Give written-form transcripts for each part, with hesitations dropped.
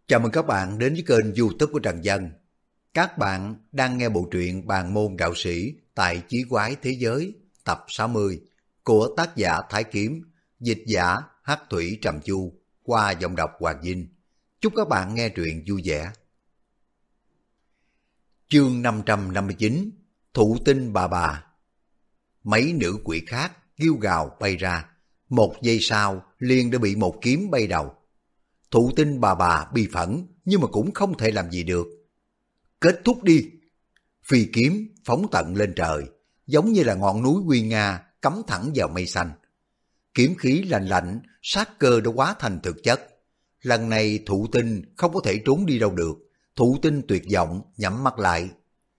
Chào mừng các bạn đến với kênh YouTube của Trần Dân. Các bạn đang nghe bộ truyện Bàn môn đạo sĩ tại Chí Quái Thế Giới tập 60 của tác giả Thái Kiếm, dịch giả Hắc Thủy Trầm Chu qua giọng đọc Hoàng Vinh. Chúc các bạn nghe truyện vui vẻ. Chương 559 Thụ tinh bà. Mấy nữ quỷ khác kêu gào bay ra, một giây sau liền đã bị một kiếm bay đầu. Thụ tinh bà bi phẫn nhưng mà cũng không thể làm gì được. Kết thúc đi! Phi kiếm phóng tận lên trời, giống như là ngọn núi nguy nga cắm thẳng vào mây xanh. Kiếm khí lạnh lạnh, sát cơ đã hóa thành thực chất. Lần này thụ tinh không có thể trốn đi đâu được. Thụ tinh tuyệt vọng nhắm mắt lại.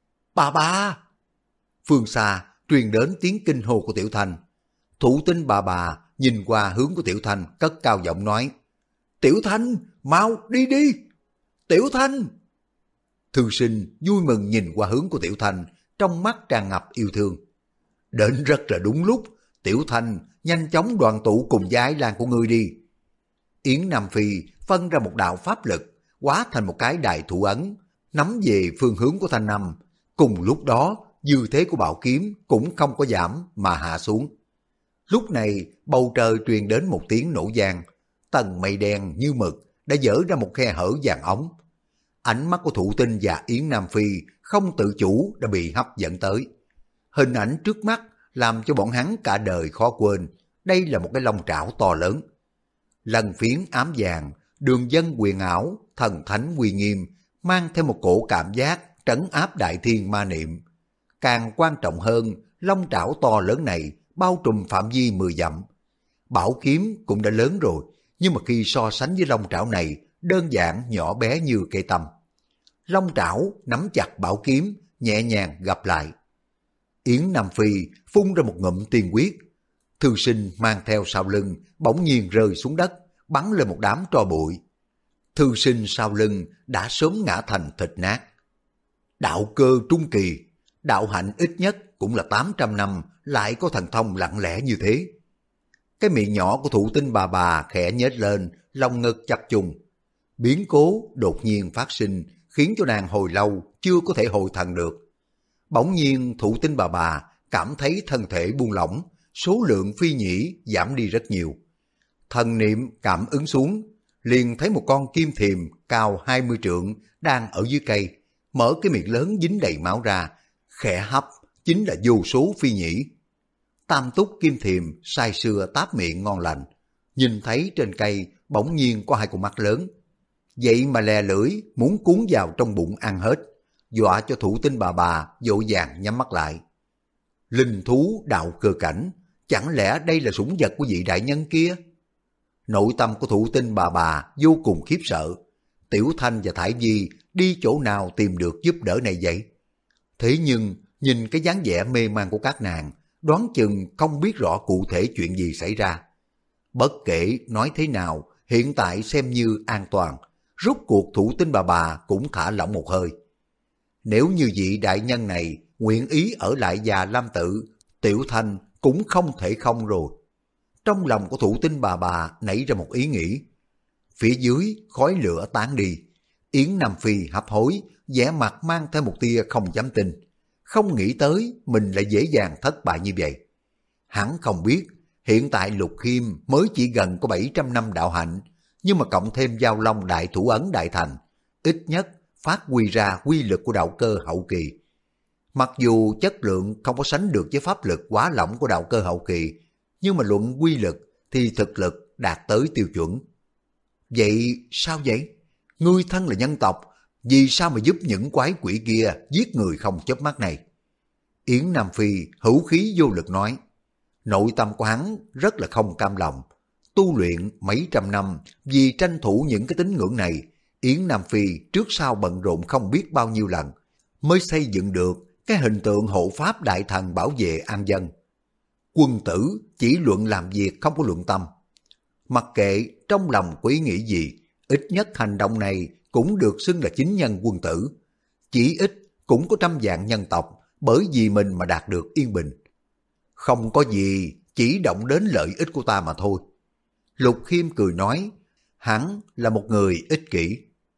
Bà! Phương xa truyền đến tiếng kinh hô của Tiểu Thanh. Thụ tinh bà nhìn qua hướng của Tiểu Thanh, cất cao giọng nói: Tiểu Thanh, mau đi đi! Tiểu Thanh! Thư Sinh vui mừng nhìn qua hướng của Tiểu Thanh, trong mắt tràn ngập yêu thương. Đến rất là đúng lúc, Tiểu Thanh nhanh chóng đoàn tụ cùng với ái lan của ngươi đi. Yến Nam Phi phân ra một đạo pháp lực, hóa thành một cái đại thủ ấn, nắm về phương hướng của Thanh Năm. Cùng lúc đó, dư thế của bảo kiếm cũng không có giảm mà hạ xuống. Lúc này, bầu trời truyền đến một tiếng nổ vang. Tầng mây đen như mực đã dở ra một khe hở vàng ống. Ánh mắt của Thụ Tinh và Yến Nam Phi không tự chủ đã bị hấp dẫn tới. Hình ảnh trước mắt làm cho bọn hắn cả đời khó quên. Đây là một cái long trảo to lớn. Lần phiến ám vàng, đường dân quyền ảo, thần thánh uy nghiêm, mang theo một cổ cảm giác trấn áp đại thiên ma niệm. Càng quan trọng hơn, long trảo to lớn này bao trùm phạm vi 10 dặm. Bảo kiếm cũng đã lớn rồi, nhưng mà khi so sánh với long trảo này, đơn giản nhỏ bé như cây tăm. Long trảo nắm chặt bảo kiếm, nhẹ nhàng gặp lại. Yến Nam Phi phun ra một ngụm tiên quyết. Thư Sinh mang theo sau lưng, bỗng nhiên rơi xuống đất, bắn lên một đám tro bụi. Thư Sinh sau lưng đã sớm ngã thành thịt nát. Đạo cơ trung kỳ, đạo hạnh ít nhất cũng là 800 năm, lại có thần thông lặng lẽ như thế. Cái miệng nhỏ của Thụ tinh bà khẽ nhếch lên, lòng ngực chập trùng. Biến cố đột nhiên phát sinh, khiến cho nàng hồi lâu chưa có thể hồi thần được. Bỗng nhiên Thụ tinh bà cảm thấy thân thể buông lỏng, số lượng phi nhĩ giảm đi rất nhiều. Thần niệm cảm ứng xuống, liền thấy một con kim thiềm cao 20 trượng đang ở dưới cây, mở cái miệng lớn dính đầy máu ra, khẽ hấp chính là vô số phi nhĩ. Tam túc kim thiềm say sưa táp miệng ngon lành, nhìn thấy trên cây bỗng nhiên có hai con mắt lớn. Vậy mà lè lưỡi muốn cuốn vào trong bụng ăn hết, dọa cho Thụ tinh bà vội vàng nhắm mắt lại. Linh thú đạo cơ cảnh, chẳng lẽ đây là sủng vật của vị đại nhân kia? Nội tâm của Thụ tinh bà vô cùng khiếp sợ. Tiểu Thanh và Thải Vi đi chỗ nào tìm được giúp đỡ này vậy? Thế nhưng nhìn cái dáng vẻ mê man của các nàng, đoán chừng không biết rõ cụ thể chuyện gì xảy ra. Bất kể nói thế nào, hiện tại xem như an toàn. Rốt cuộc Thụ tinh bà cũng thả lỏng một hơi. Nếu như vị đại nhân này nguyện ý ở lại Già Lam Tự, Tiểu Thanh cũng không thể không rồi. Trong lòng của Thụ tinh bà nảy ra một ý nghĩ. Phía dưới khói lửa tán đi, Yến Nam Phi hấp hối, vẻ mặt mang theo một tia không dám tin. Không nghĩ tới mình lại dễ dàng thất bại như vậy. Hắn không biết, hiện tại Lục Khiêm mới chỉ gần có 700 năm đạo hạnh, nhưng mà cộng thêm Giao Long đại thủ ấn đại thành, ít nhất phát huy ra quy lực của đạo cơ hậu kỳ. Mặc dù chất lượng không có sánh được với pháp lực quá lỏng của đạo cơ hậu kỳ, nhưng mà luận quy lực thì thực lực đạt tới tiêu chuẩn. Vậy sao vậy? Ngươi thân là nhân tộc, vì sao mà giúp những quái quỷ kia giết người không chớp mắt này? Yến Nam Phi hữu khí vô lực nói. Nội tâm của hắn rất là không cam lòng. Tu luyện mấy trăm năm vì tranh thủ những cái tín ngưỡng này, Yến Nam Phi trước sau bận rộn không biết bao nhiêu lần, mới xây dựng được cái hình tượng hộ pháp đại thần bảo vệ an dân. Quân tử chỉ luận làm việc không có luận tâm. Mặc kệ trong lòng có ý nghĩ gì, ít nhất hành động này cũng được xưng là chính nhân quân tử. Chỉ ít cũng có trăm vạn nhân tộc bởi vì mình mà đạt được yên bình. Không có gì, chỉ động đến lợi ích của ta mà thôi. Lục Khiêm cười nói, hắn là một người ích kỷ.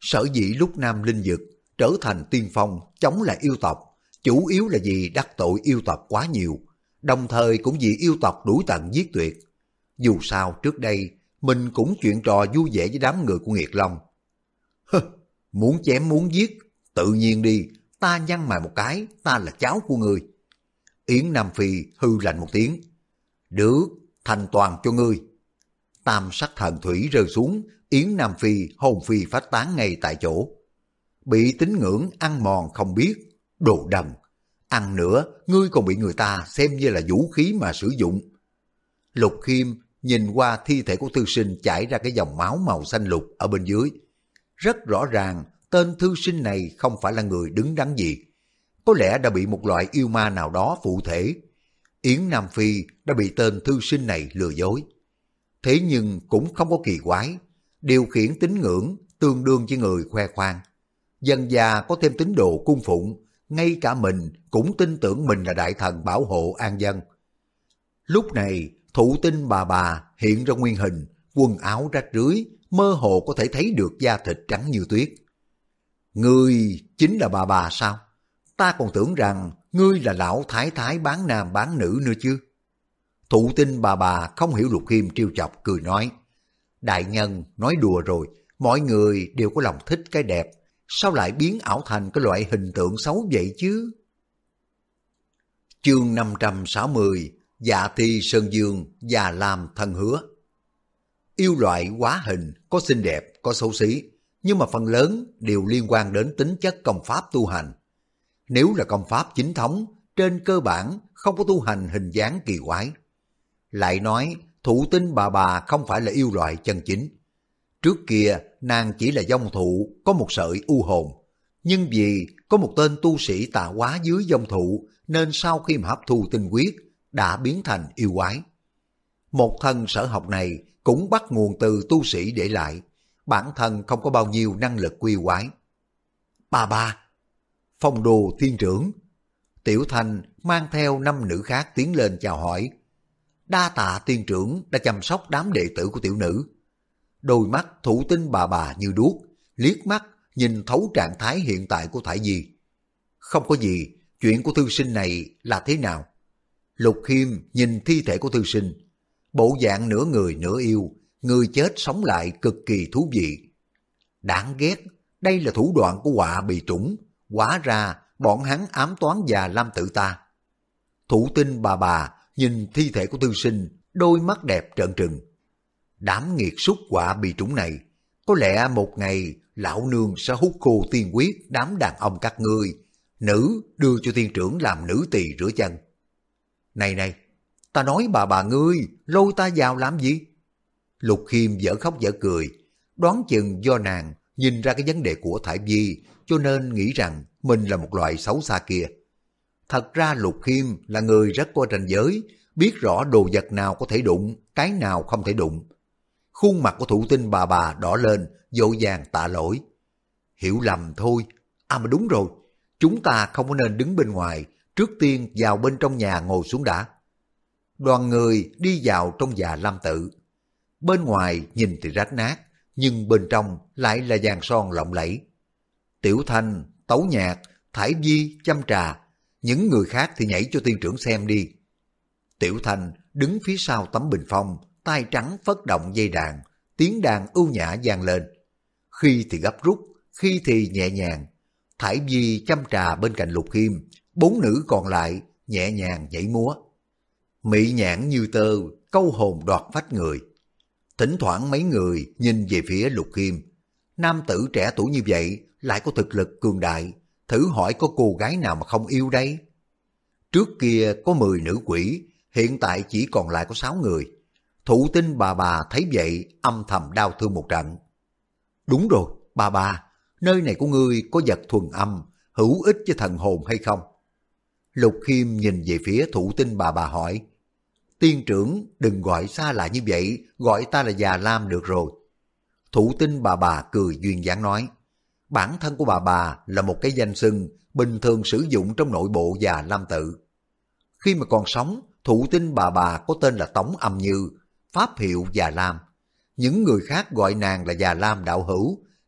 Sở dĩ lúc Nam Linh Dực trở thành tiên phong chống lại yêu tộc, chủ yếu là vì đắc tội yêu tộc quá nhiều, đồng thời cũng vì yêu tộc đuổi tận giết tuyệt. Dù sao trước đây, mình cũng chuyện trò vui vẻ với đám người của Nghiệt Long. Hơ, muốn chém muốn giết, tự nhiên đi, ta nhăn mày một cái, ta là cháu của ngươi. Yến Nam Phi hư lạnh một tiếng. Được, thành toàn cho ngươi. Tam sắc thần thủy rơi xuống, Yến Nam Phi hồn phi phách tán ngay tại chỗ. Bị tín ngưỡng ăn mòn không biết, đồ đần. Ăn nữa, ngươi còn bị người ta xem như là vũ khí mà sử dụng. Lục Khiêm nhìn qua thi thể của thư sinh chảy ra cái dòng máu màu xanh lục ở bên dưới. Rất rõ ràng, tên thư sinh này không phải là người đứng đắn gì. Có lẽ đã bị một loại yêu ma nào đó phụ thể. Yến Nam Phi đã bị tên thư sinh này lừa dối. Thế nhưng cũng không có kỳ quái. Điều khiển tín ngưỡng tương đương với người khoe khoang. Dân già có thêm tín đồ cung phụng, ngay cả mình cũng tin tưởng mình là đại thần bảo hộ an dân. Lúc này, Thụ Tinh bà hiện ra nguyên hình, quần áo rách rưới, mơ hồ có thể thấy được da thịt trắng như tuyết. Ngươi chính là bà sao? Ta còn tưởng rằng ngươi là lão thái thái bán nam bán nữ nữa chứ. Thụ Tinh bà không hiểu Lục Khiêm trêu chọc cười nói. Đại nhân nói đùa rồi, mọi người đều có lòng thích cái đẹp, sao lại biến ảo thành cái loại hình tượng xấu vậy chứ? Chương 560, Dạ Thi Sơn Dương, Già Lam Thân Hứa. Yêu loại hóa hình có xinh đẹp, có xấu xí, nhưng mà phần lớn đều liên quan đến tính chất công pháp tu hành. Nếu là công pháp chính thống, trên cơ bản không có tu hành hình dáng kỳ quái. Lại nói, Thụ Tinh bà không phải là yêu loại chân chính. Trước kia, nàng chỉ là vong thụ, có một sợi u hồn. Nhưng vì có một tên tu sĩ tà hóa dưới vong thụ, nên sau khi mà hấp thu tinh huyết, đã biến thành yêu quái. Một thân sở học này cũng bắt nguồn từ tu sĩ để lại, bản thân không có bao nhiêu năng lực quy quái. Bà, Phong Đồ Thiên Trưởng. Tiểu Thanh mang theo 5 nữ khác tiến lên chào hỏi. Đa tạ tiên trưởng đã chăm sóc đám đệ tử của tiểu nữ. Đôi mắt Thụ Tinh bà như đuốc, liếc mắt nhìn thấu trạng thái hiện tại của Thải Di. Không có gì, chuyện của thư sinh này là thế nào? Lục Khiêm nhìn thi thể của thư sinh, bộ dạng nửa người nửa yêu, người chết sống lại cực kỳ thú vị. Đáng ghét, đây là thủ đoạn của Họa Bì Trũng, hóa ra bọn hắn ám toán già Lam tự ta. Thụ Tinh bà nhìn thi thể của thư sinh, đôi mắt đẹp trợn trừng. Đám nghiệt súc Họa Bì Trũng này, có lẽ một ngày lão nương sẽ hút khô tiên huyết đám đàn ông các ngươi, nữ đưa cho tiên trưởng làm nữ tỳ rửa chân. Này, ta nói bà ngươi, lôi ta vào làm gì? Lục Khiêm dở khóc dở cười, đoán chừng do nàng nhìn ra cái vấn đề của Thải Vi, cho nên nghĩ rằng mình là một loại xấu xa kia. Thật ra Lục Khiêm là người rất có ranh giới, biết rõ đồ vật nào có thể đụng, cái nào không thể đụng. Khuôn mặt của Thụ Tinh bà đỏ lên, vội vàng tạ lỗi. Hiểu lầm thôi. À mà đúng rồi, chúng ta không có nên đứng bên ngoài, trước tiên vào bên trong nhà ngồi xuống đã. Đoàn người đi vào trong Già Lam tự. Bên ngoài nhìn thì rách nát, nhưng bên trong lại là vàng son lộng lẫy. Tiểu Thanh, Tấu Nhạc, Thải Vi chăm trà, những người khác thì nhảy cho tiên trưởng xem đi. Tiểu Thanh đứng phía sau tấm bình phong, tay trắng phất động dây đàn, tiếng đàn ưu nhã vang lên. Khi thì gấp rút, khi thì nhẹ nhàng. Thải Vi chăm trà bên cạnh Lục Khiêm, 4 nữ còn lại nhẹ nhàng nhảy múa. Mỹ nhãn như tơ, câu hồn đoạt phách người. Thỉnh thoảng mấy người nhìn về phía Lục Khiêm. Nam tử trẻ tuổi như vậy lại có thực lực cường đại, thử hỏi có cô gái nào mà không yêu đây? Trước kia có 10 nữ quỷ, hiện tại chỉ còn lại có 6 người. Thụ Tinh bà thấy vậy âm thầm đau thương một trận. Đúng rồi, bà, nơi này của ngươi có vật thuần âm, hữu ích cho thần hồn hay không? Lục Khiêm nhìn về phía Thụ Tinh bà hỏi. Tiên trưởng đừng gọi xa lạ như vậy, gọi ta là Già Lam được rồi. Thụ Tinh bà cười duyên dáng nói. Bản thân của bà là một cái danh xưng bình thường sử dụng trong nội bộ Già Lam tự. Khi mà còn sống, Thụ Tinh bà có tên là Tống Âm Như, pháp hiệu Già Lam. Những người khác gọi nàng là Già Lam đạo hữu,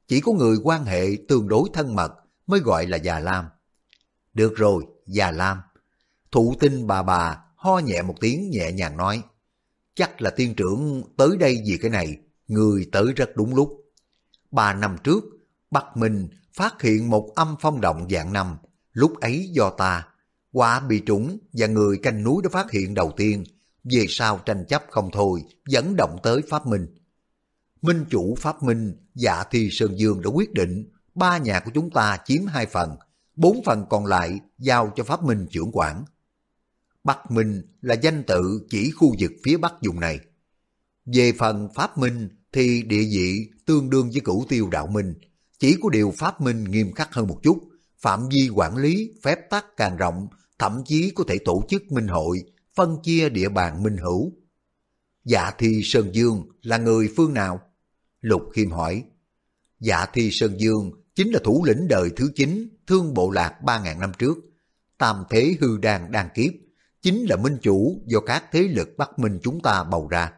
chỉ có người quan hệ tương đối thân mật mới gọi là già lam. Được rồi, già lam. Thụ tinh bà ho nhẹ một tiếng nhẹ nhàng nói, chắc là tiên trưởng tới đây vì cái này, người tới rất đúng lúc. 3 năm trước, Bắc Minh phát hiện một âm phong động dạng năm, lúc ấy do ta, quả bị trúng và người canh núi đã phát hiện đầu tiên, về sau tranh chấp không thôi, dẫn động tới Pháp Minh. Minh chủ Pháp Minh, Dạ Thi Sơn Dương đã quyết định 3 nhà của chúng ta chiếm 2 phần, 4 phần còn lại giao cho Pháp Minh trưởng quản. Bắc Minh là danh tự chỉ khu vực phía bắc vùng này. Về phần Pháp Minh thì địa vị tương đương với Cửu Tiêu Đạo Minh, chỉ có điều Pháp Minh nghiêm khắc hơn một chút, phạm vi quản lý, phép tắc càng rộng, thậm chí có thể tổ chức minh hội, phân chia địa bàn minh hữu. Dạ Thi Sơn Dương là người phương nào? Lục Khiêm hỏi. Dạ Thi Sơn Dương chính là thủ lĩnh đời thứ 9 Thương Bộ Lạc 3.000 năm trước. Tam thế hư đan đan kiếp, chính là minh chủ do các thế lực Bắc Minh chúng ta bầu ra.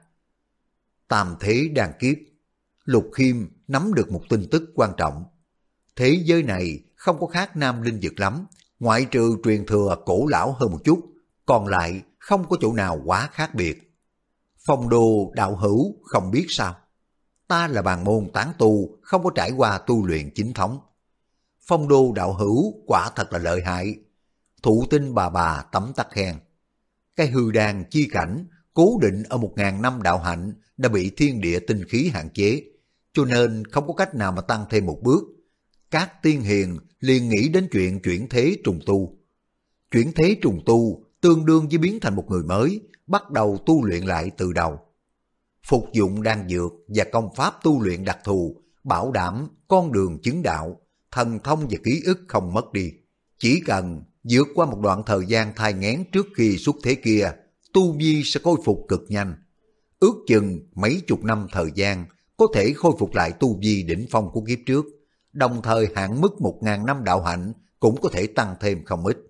Tam thế đan kiếp, Lục Khiêm nắm được một tin tức quan trọng. Thế giới này không có khác Nam Linh Dực lắm, ngoại trừ truyền thừa cổ lão hơn một chút, còn lại không có chỗ nào quá khác biệt. Phong Đô đạo hữu không biết sao? Ta là bàn môn tán tu, không có trải qua tu luyện chính thống. Phong Đô đạo hữu quả thật là lợi hại. Thụ tinh bà tấm tắc khen. Cái hư đan chi cảnh cố định ở 1.000 năm đạo hạnh đã bị thiên địa tinh khí hạn chế, cho nên không có cách nào mà tăng thêm một bước. Các tiên hiền liền nghĩ đến chuyện chuyển thế trùng tu. Chuyển thế trùng tu tương đương với biến thành một người mới, bắt đầu tu luyện lại từ đầu. Phục dụng đan dược và công pháp tu luyện đặc thù, bảo đảm con đường chứng đạo, thần thông và ký ức không mất đi. Chỉ cần vượt qua một đoạn thời gian thai nghén trước khi xuất thế kia, tu vi sẽ khôi phục cực nhanh. Ước chừng mấy chục năm thời gian có thể khôi phục lại tu vi đỉnh phong của kiếp trước, đồng thời hạn mức 1.000 năm đạo hạnh cũng có thể tăng thêm không ít.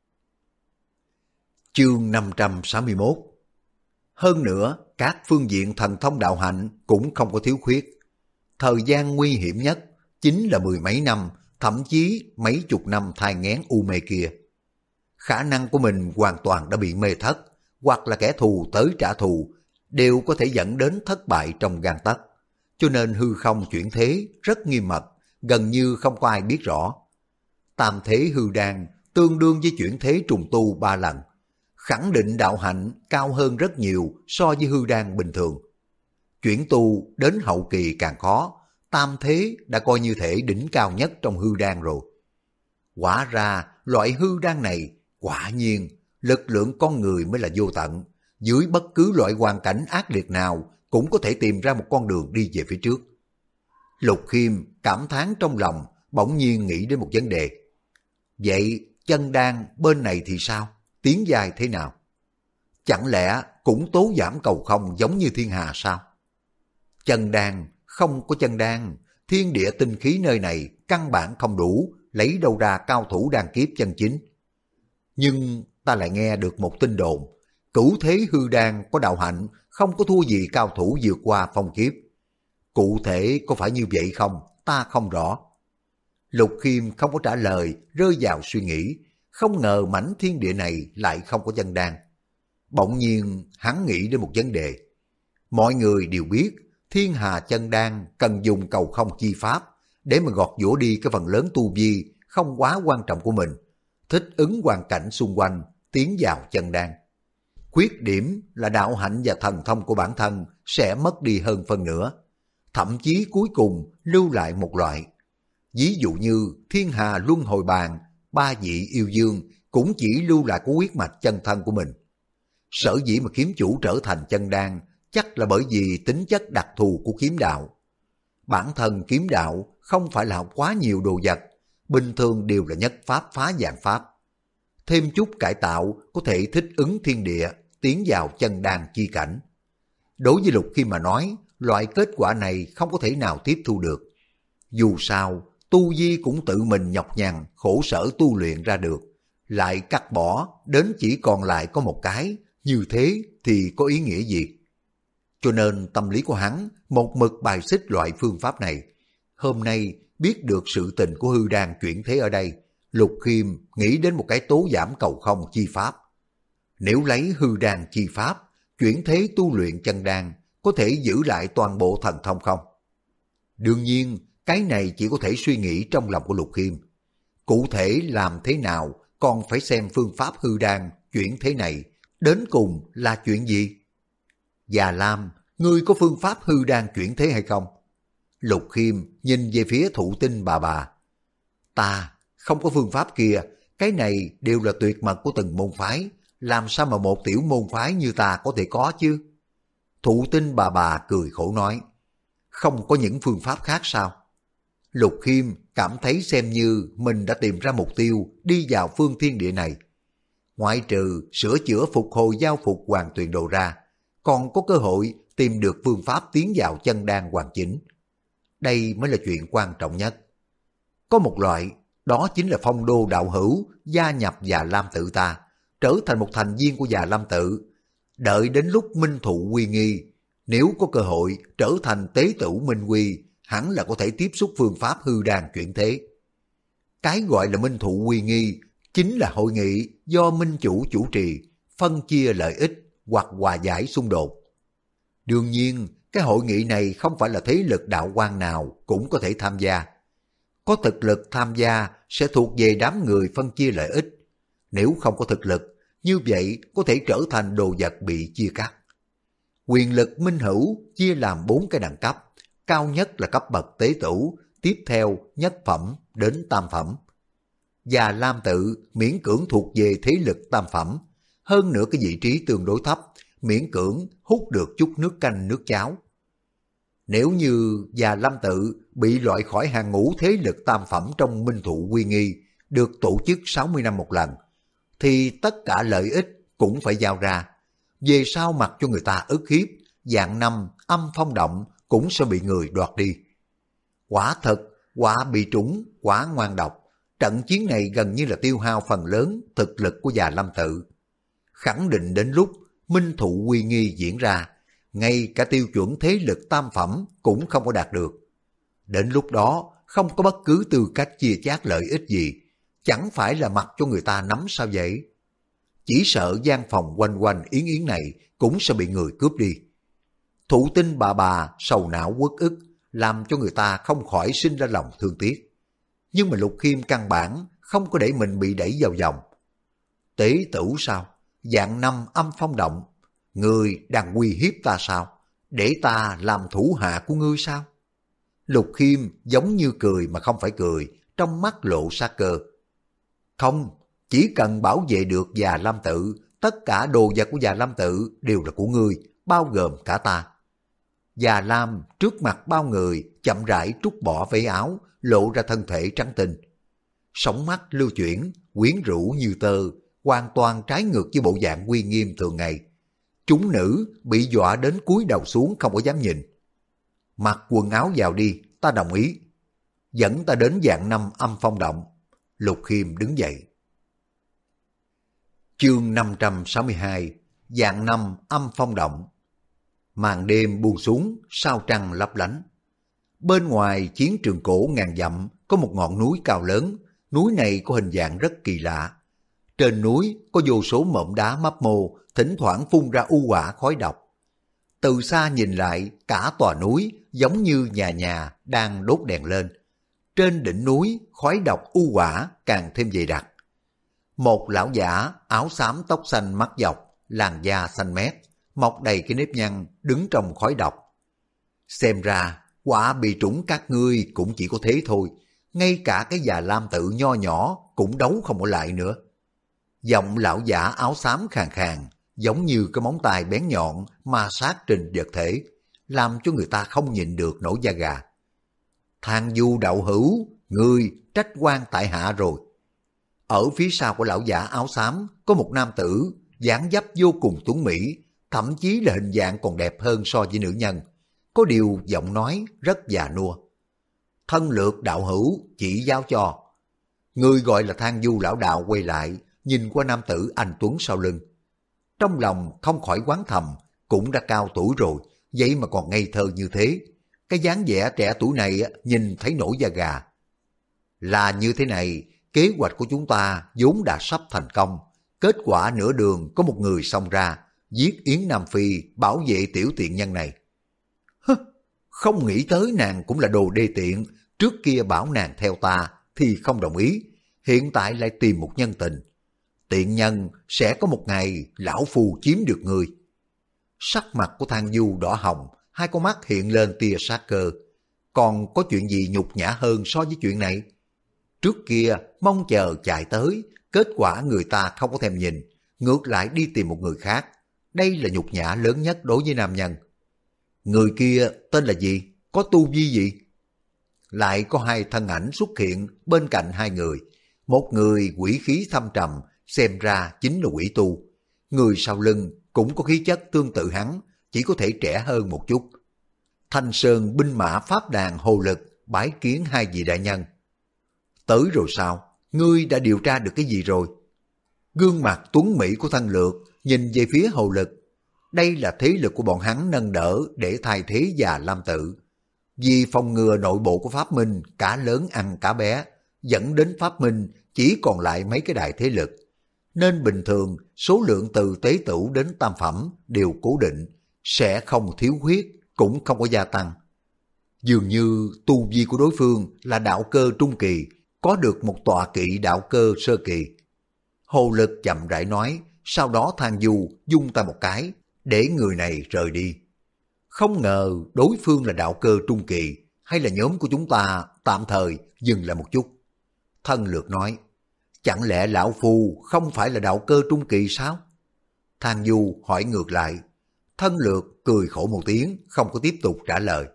Chương 561. Hơn nữa, các phương diện thần thông đạo hạnh cũng không có thiếu khuyết. Thời gian nguy hiểm nhất chính là 10 mấy năm, thậm chí mấy chục năm thai nghén u mê kia. Khả năng của mình hoàn toàn đã bị mê thất, hoặc là kẻ thù tới trả thù, đều có thể dẫn đến thất bại trong gang tấc. Cho nên hư không chuyển thế rất nghiêm mật, gần như không có ai biết rõ. Tam thế hư đan tương đương với chuyển thế trùng tu 3 lần, khẳng định đạo hạnh cao hơn rất nhiều so với hư đan bình thường. Chuyển tu đến hậu kỳ càng khó, tam thế đã coi như thể đỉnh cao nhất trong hư đan rồi. Quả ra loại hư đan này quả nhiên lực lượng con người mới là vô tận, dưới bất cứ loại hoàn cảnh ác liệt nào cũng có thể tìm ra một con đường đi về phía trước. Lục Khiêm cảm thán trong lòng, bỗng nhiên nghĩ đến một vấn đề. Vậy chân đan bên này thì sao? Tiến dài thế nào? Chẳng lẽ cũng tố giảm cầu không giống như thiên hà sao? Chân đan, không có chân đan, thiên địa tinh khí nơi này căn bản không đủ, lấy đâu ra cao thủ đan kiếp chân chính. Nhưng ta lại nghe được một tin đồn, cửu thế hư đan có đạo hạnh, không có thua gì cao thủ vượt qua phong kiếp. Cụ thể có phải như vậy không? Ta không rõ. Lục Khiêm không có trả lời, rơi vào suy nghĩ, không ngờ mảnh thiên địa này lại không có chân đan. Bỗng nhiên hắn nghĩ đến một vấn đề. Mọi người đều biết thiên hà chân đan cần dùng cầu không chi pháp để mà gọt giũa đi cái phần lớn tu vi không quá quan trọng của mình, thích ứng hoàn cảnh xung quanh, tiến vào chân đan. Khuyết điểm là đạo hạnh và thần thông của bản thân sẽ mất đi hơn phân nửa, thậm chí cuối cùng lưu lại một loại. Ví dụ như thiên hà luân hồi bàn, 3 vị yêu dương cũng chỉ lưu lại có huyết mạch chân thân của mình. Sở dĩ mà kiếm chủ trở thành chân đan chắc là bởi vì tính chất đặc thù của kiếm đạo. Bản thân kiếm đạo không phải là quá nhiều đồ vật, bình thường đều là nhất pháp phá vạn pháp. Thêm chút cải tạo có thể thích ứng thiên địa, tiến vào chân đan chi cảnh. Đối với Lục Khiêm mà nói, loại kết quả này không có thể nào tiếp thu được. Dù sao, tu vi cũng tự mình nhọc nhằn, khổ sở tu luyện ra được, lại cắt bỏ đến chỉ còn lại có một cái, như thế thì có ý nghĩa gì? Cho nên tâm lý của hắn một mực bài xích loại phương pháp này. Hôm nay biết được sự tình của hư đan chuyển thế ở đây, Lục Khiêm nghĩ đến một cái tố giảm cầu không chi pháp. Nếu lấy hư đan chi pháp, chuyển thế tu luyện chân đan, có thể giữ lại toàn bộ thần thông không? Đương nhiên, cái này chỉ có thể suy nghĩ trong lòng của Lục Khiêm. Cụ thể làm thế nào còn phải xem phương pháp hư đan chuyển thế này đến cùng là chuyện gì? Già Lam, ngươi có phương pháp hư đan chuyển thế hay không? Lục Khiêm nhìn về phía Thụ Tinh bà. Ta không có phương pháp kia, cái này đều là tuyệt mật của từng môn phái, làm sao mà một tiểu môn phái như ta có thể có chứ? Thụ Tinh bà cười khổ nói, không có những phương pháp khác sao? Lục Khiêm cảm thấy xem như mình đã tìm ra mục tiêu đi vào phương thiên địa này. Ngoại trừ sửa chữa phục hồi giao phục Hoàng Tuyền Đồ ra, còn có cơ hội tìm được phương pháp tiến vào chân đan hoàn chỉnh. Đây mới là chuyện quan trọng nhất. Có một loại, đó chính là phong đô đạo hữu gia nhập Già Lam tự ta, trở thành một thành viên của Già Lam tự. Đợi đến lúc minh thụ quy nghi, nếu có cơ hội trở thành tế tử minh quy, hẳn là có thể tiếp xúc phương pháp hư đan chuyển thế. Cái gọi là minh thụ quy nghi chính là hội nghị do minh chủ chủ trì, phân chia lợi ích hoặc hòa giải xung đột. Đương nhiên, cái hội nghị này không phải là thế lực đạo quan nào cũng có thể tham gia. Có thực lực tham gia sẽ thuộc về đám người phân chia lợi ích. Nếu không có thực lực, như vậy có thể trở thành đồ vật bị chia cắt. Quyền lực minh hữu chia làm 4 cái đẳng cấp, cao nhất là cấp bậc tế tử, tiếp theo nhất phẩm đến tam phẩm. Già Lam tự miễn cưỡng thuộc về thế lực tam phẩm, hơn nữa cái vị trí tương đối thấp, miễn cưỡng hút được chút nước canh nước cháo. Nếu như Già Lam tự bị loại khỏi hàng ngũ thế lực tam phẩm trong minh thụ quy nghi, được tổ chức 60 năm một lần, thì tất cả lợi ích cũng phải giao ra. Về sau mặc cho người ta ức hiếp, dạng năm âm phong động cũng sẽ bị người đoạt đi. Quả thật, quả bị trúng, quả ngoan độc. Trận chiến này gần như là tiêu hao phần lớn thực lực của Già Lam tự. Khẳng định đến lúc minh thụ quy nghi diễn ra, ngay cả tiêu chuẩn thế lực tam phẩm cũng không có đạt được. Đến lúc đó không có bất cứ tư cách chia chác lợi ích gì, chẳng phải là mặc cho người ta nắm sao vậy? Chỉ sợ gian phòng quanh quanh yến yến này cũng sẽ bị người cướp đi. Thụ Tinh bà sầu não uất ức, làm cho người ta không khỏi sinh ra lòng thương tiếc. Nhưng mà Lục Khiêm căn bản không có để mình bị đẩy vào vòng. Tế tử sao? Dạng năm âm phong động. Ngươi đang uy hiếp ta sao? Để ta làm thủ hạ của ngươi sao? Lục Khiêm giống như cười mà không phải cười, trong mắt lộ sát cơ. Không, chỉ cần bảo vệ được Già Lam tự, tất cả đồ vật của Già Lam tự đều là của ngươi, bao gồm cả ta. Già Lam trước mặt bao người chậm rãi trút bỏ váy áo, lộ ra thân thể trắng tinh. Sóng mắt lưu chuyển, quyến rũ như tơ, hoàn toàn trái ngược với bộ dạng uy nghiêm thường ngày. Chúng nữ bị dọa đến cúi đầu xuống không có dám nhìn. Mặc quần áo vào đi, ta đồng ý. Dẫn ta đến dạng năm âm phong động. Lục Khiêm đứng dậy. Chương 562, dạng năm âm phong động. Màn đêm buông xuống, sao trăng lấp lánh. Bên ngoài chiến trường cổ ngàn dặm có một ngọn núi cao lớn, núi này có hình dạng rất kỳ lạ. Trên núi có vô số mỏm đá mấp mô, thỉnh thoảng phun ra u hỏa khói độc. Từ xa nhìn lại, cả tòa núi giống như nhà nhà đang đốt đèn lên. Trên đỉnh núi, khói độc u hỏa càng thêm dày đặc. Một lão giả áo xám tóc xanh mắt dọc, làn da xanh mét, mọc đầy cái nếp nhăn đứng trong khói độc. Xem ra quả bị trúng các ngươi cũng chỉ có thế thôi, ngay cả cái Già Lam tự nho nhỏ cũng đấu không có lại nữa. Giọng lão giả áo xám khàn khàn, giống như cái móng tay bén nhọn ma sát trên vật thể, làm cho người ta không nhịn được nổi da gà. Thang Du đạo hữu, ngươi trách oan tại hạ rồi. Ở phía sau của lão giả áo xám có một nam tử, dáng dấp vô cùng tuấn mỹ, thậm chí là hình dạng còn đẹp hơn so với nữ nhân. Có điều giọng nói rất già nua. Thân lược đạo hữu chỉ giáo cho. Người gọi là Thang Du lão đạo quay lại, nhìn qua nam tử anh tuấn sau lưng. Trong lòng không khỏi oán thầm, cũng đã cao tuổi rồi, vậy mà còn ngây thơ như thế. Cái dáng vẻ trẻ tuổi này nhìn thấy nổi da gà. Là như thế này, kế hoạch của chúng ta vốn đã sắp thành công. Kết quả nửa đường có một người xông ra, giết Yến Nam Phi bảo vệ tiểu tiện nhân này. Hứ, không nghĩ tới nàng cũng là đồ đê tiện. Trước kia bảo nàng theo ta thì không đồng ý. Hiện tại lại tìm một nhân tình. Tiện nhân sẽ có một ngày lão phu chiếm được người. Sắc mặt của Thang Du đỏ hồng, hai con mắt hiện lên tia sát cơ. Còn có chuyện gì nhục nhã hơn so với chuyện này? Trước kia mong chờ chạy tới, kết quả người ta không có thèm nhìn, ngược lại đi tìm một người khác. Đây là nhục nhã lớn nhất đối với nam nhân. Người kia tên là gì? Có tu vi gì? Lại có hai thân ảnh xuất hiện bên cạnh hai người. Một người quỷ khí thâm trầm, xem ra chính là quỷ tu. Người sau lưng cũng có khí chất tương tự hắn, chỉ có thể trẻ hơn một chút. Thanh Sơn binh mã pháp đàn hồ lực bái kiến hai vị đại nhân. Tới rồi sao? Ngươi đã điều tra được cái gì rồi? Gương mặt tuấn mỹ của Thanh Lược nhìn về phía hồ lực. Đây là thế lực của bọn hắn nâng đỡ để thay thế Già Lam Tự. Vì phòng ngừa nội bộ của Pháp Minh cá lớn ăn cá bé, dẫn đến Pháp Minh chỉ còn lại mấy cái đại thế lực. Nên bình thường số lượng từ tế tửu đến tam phẩm đều cố định, sẽ không thiếu huyết, cũng không có gia tăng. Dường như tu vi của đối phương là đạo cơ trung kỳ, có được một tọa kỵ đạo cơ sơ kỳ. Hồ Lực chậm rãi nói, sau đó Thang Du dung tay một cái, để người này rời đi. Không ngờ đối phương là đạo cơ trung kỳ, hay là nhóm của chúng ta tạm thời dừng lại một chút. Thân Lược nói, chẳng lẽ lão phu không phải là đạo cơ trung kỳ sao? Thang Du hỏi ngược lại. Thân Lược cười khổ một tiếng, không có tiếp tục trả lời.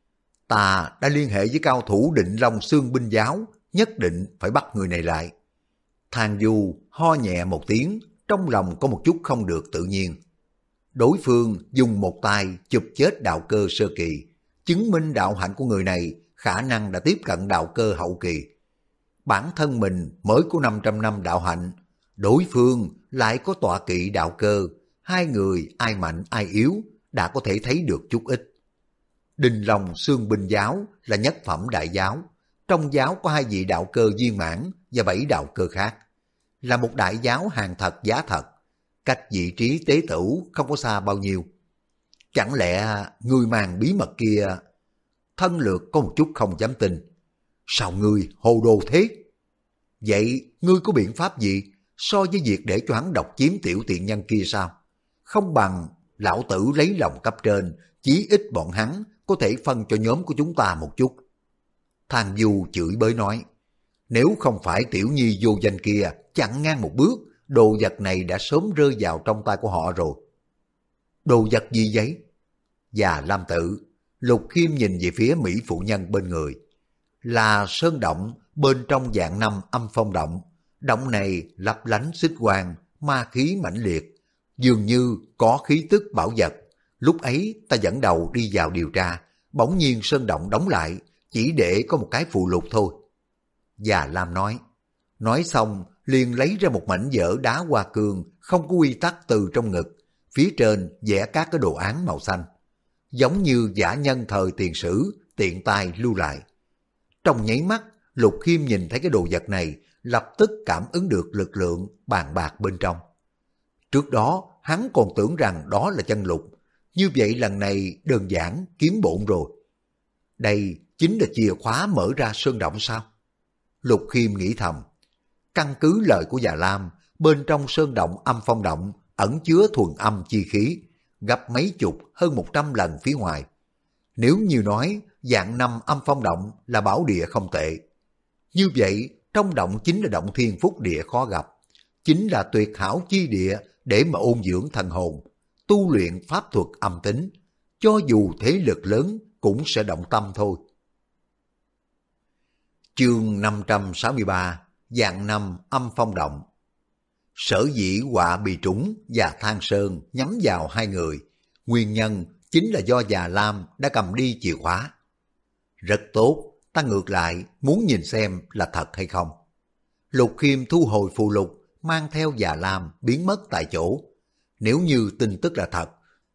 Ta đã liên hệ với cao thủ Định Long Xương Binh Giáo, nhất định phải bắt người này lại. Thang Du ho nhẹ một tiếng, trong lòng có một chút không được tự nhiên. Đối phương dùng một tay chụp chết đạo cơ sơ kỳ, chứng minh đạo hạnh của người này khả năng đã tiếp cận đạo cơ hậu kỳ. Bản thân mình mới có 500 năm đạo hạnh, đối phương lại có tọa kỵ đạo cơ, hai người ai mạnh ai yếu đã có thể thấy được chút ít. Đình Long Xương Binh Giáo là nhất phẩm đại giáo, trong giáo có hai vị đạo cơ viên mãn và 7 đạo cơ khác, là một đại giáo hàng thật giá thật, cách vị trí tế tửu không có xa bao nhiêu. Chẳng lẽ người mang bí mật kia? Thân Lược có một chút không dám tin. Sao ngươi hồ đồ thế? Vậy ngươi có biện pháp gì so với việc để cho hắn độc chiếm tiểu tiện nhân kia sao? Không bằng lão tử lấy lòng cấp trên, chí ít bọn hắn có thể phân cho nhóm của chúng ta một chút. Thang Du chửi bới nói, nếu không phải tiểu nhi vô danh kia chặn ngang một bước, đồ vật này đã sớm rơi vào trong tay của họ rồi. Đồ vật gì vậy? Già Lam Tự. Lục Khiêm nhìn về phía Mỹ phụ nhân bên người. Là sơn động bên trong dạng năm âm phong động. Động này lấp lánh xích quang, ma khí mãnh liệt, dường như có khí tức bảo vật. Lúc ấy ta dẫn đầu đi vào điều tra, bỗng nhiên sơn động đóng lại, chỉ để có một cái phù lục thôi. Già Lam nói. Nói xong liền lấy ra một mảnh vỡ đá hoa cương không có quy tắc từ trong ngực, phía trên vẽ các cái đồ án màu xanh, giống như giả nhân thời tiền sử tiện tay lưu lại. Trong nháy mắt, Lục Khiêm nhìn thấy cái đồ vật này, lập tức cảm ứng được lực lượng bàn bạc bên trong. Trước đó hắn còn tưởng rằng đó là chân lục, như vậy lần này đơn giản kiếm bộn rồi. Đây chính là chìa khóa mở ra sơn động sao? Lục Khiêm nghĩ thầm. Căn cứ lời của Già Lam, bên trong sơn động âm phong động ẩn chứa thuần âm chi khí, gấp mấy chục hơn 100 lần phía ngoài. Nếu như nói dạng năm âm phong động là bảo địa không tệ, như vậy trong động chính là động thiên phúc địa khó gặp, chính là tuyệt hảo chi địa để mà ôn dưỡng thần hồn, tu luyện pháp thuật âm tính, cho dù thế lực lớn cũng sẽ động tâm thôi. Chương 563 Dạng năm âm phong động. Sở dĩ họa bị trúng và Thang Sơn nhắm vào hai người, nguyên nhân chính là do Già Lam đã cầm đi chìa khóa. Rất tốt, ta ngược lại muốn nhìn xem là thật hay không. Lục Khiêm thu hồi phù lục, mang theo Già Lam biến mất tại chỗ. Nếu như tin tức là thật,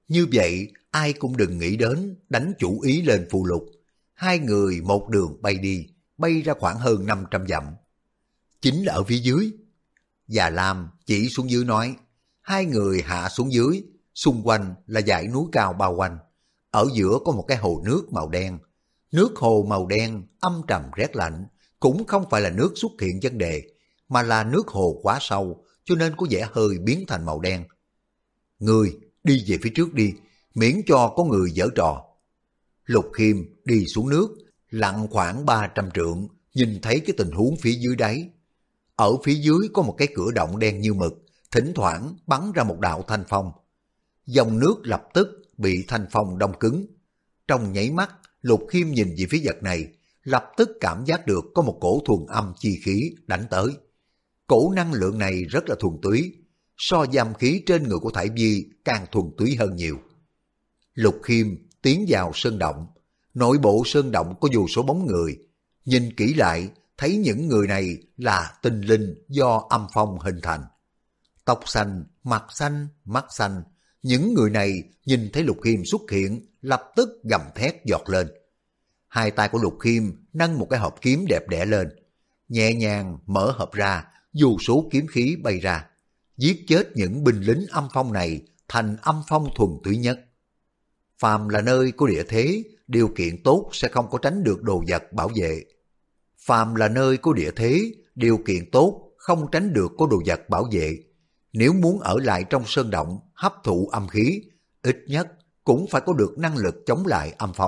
Như vậy ai cũng đừng nghĩ đến đánh chủ ý lên phù lục. Hai người một đường bay đi, bay ra khoảng hơn 500 dặm. Chính là ở phía dưới. Già Lam chỉ xuống dưới nói, hai người hạ xuống dưới, xung quanh là dãy núi cao bao quanh. Ở giữa có một cái hồ nước màu đen. Nước hồ màu đen âm trầm rét lạnh, cũng không phải là nước xuất hiện vấn đề, mà là nước hồ quá sâu, cho nên có vẻ hơi biến thành màu đen. Người đi về phía trước đi, miễn cho có người giở trò. Lục Khiêm đi xuống nước, lặn khoảng 300 trượng, nhìn thấy cái tình huống phía dưới đáy. Ở phía dưới có một cái cửa động đen như mực, thỉnh thoảng bắn ra một đạo thanh phong. Dòng nước lập tức bị thanh phong đông cứng. Trong nháy mắt, Lục Khiêm nhìn về phía vật này, lập tức cảm giác được có một cổ thuần âm chi khí đánh tới. Cổ năng lượng này rất là thuần túy, so với âm khí trên người của Thải Vi càng thuần túy hơn nhiều. Lục Khiêm tiến vào sơn động, nội bộ sơn động có vô số bóng người. Nhìn kỹ lại, thấy những người này là tinh linh do âm phong hình thành. Tóc xanh, mắt xanh, những người này nhìn thấy Lục Khiêm xuất hiện, lập tức gầm thét giọt lên. Hai tay của Lục Khiêm nâng một cái hộp kiếm đẹp đẽ lên, nhẹ nhàng mở hộp ra, vô số kiếm khí bay ra, giết chết những binh lính âm phong này thành âm phong thuần túy nhất. Phàm là nơi của địa thế, điều kiện tốt sẽ không có tránh được đồ vật bảo vệ. Phàm là nơi có địa thế, điều kiện tốt không tránh được có đồ vật bảo vệ. Nếu muốn ở lại trong sơn động hấp thụ âm khí, ít nhất cũng phải có được năng lực chống lại âm phong.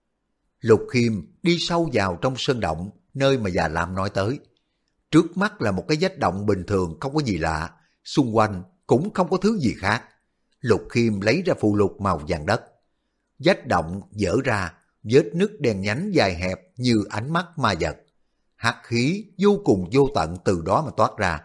Lục Khiêm đi sâu vào trong sơn động, nơi mà Già Lam nói tới. Trước mắt là một cái vách động bình thường không có gì lạ, xung quanh cũng không có thứ gì khác. Lục Khiêm lấy ra phù lục màu vàng đất. Vách động dở ra, vết nứt đen nhánh dài hẹp như ánh mắt ma vật. Hắc khí vô cùng vô tận từ đó mà toát ra.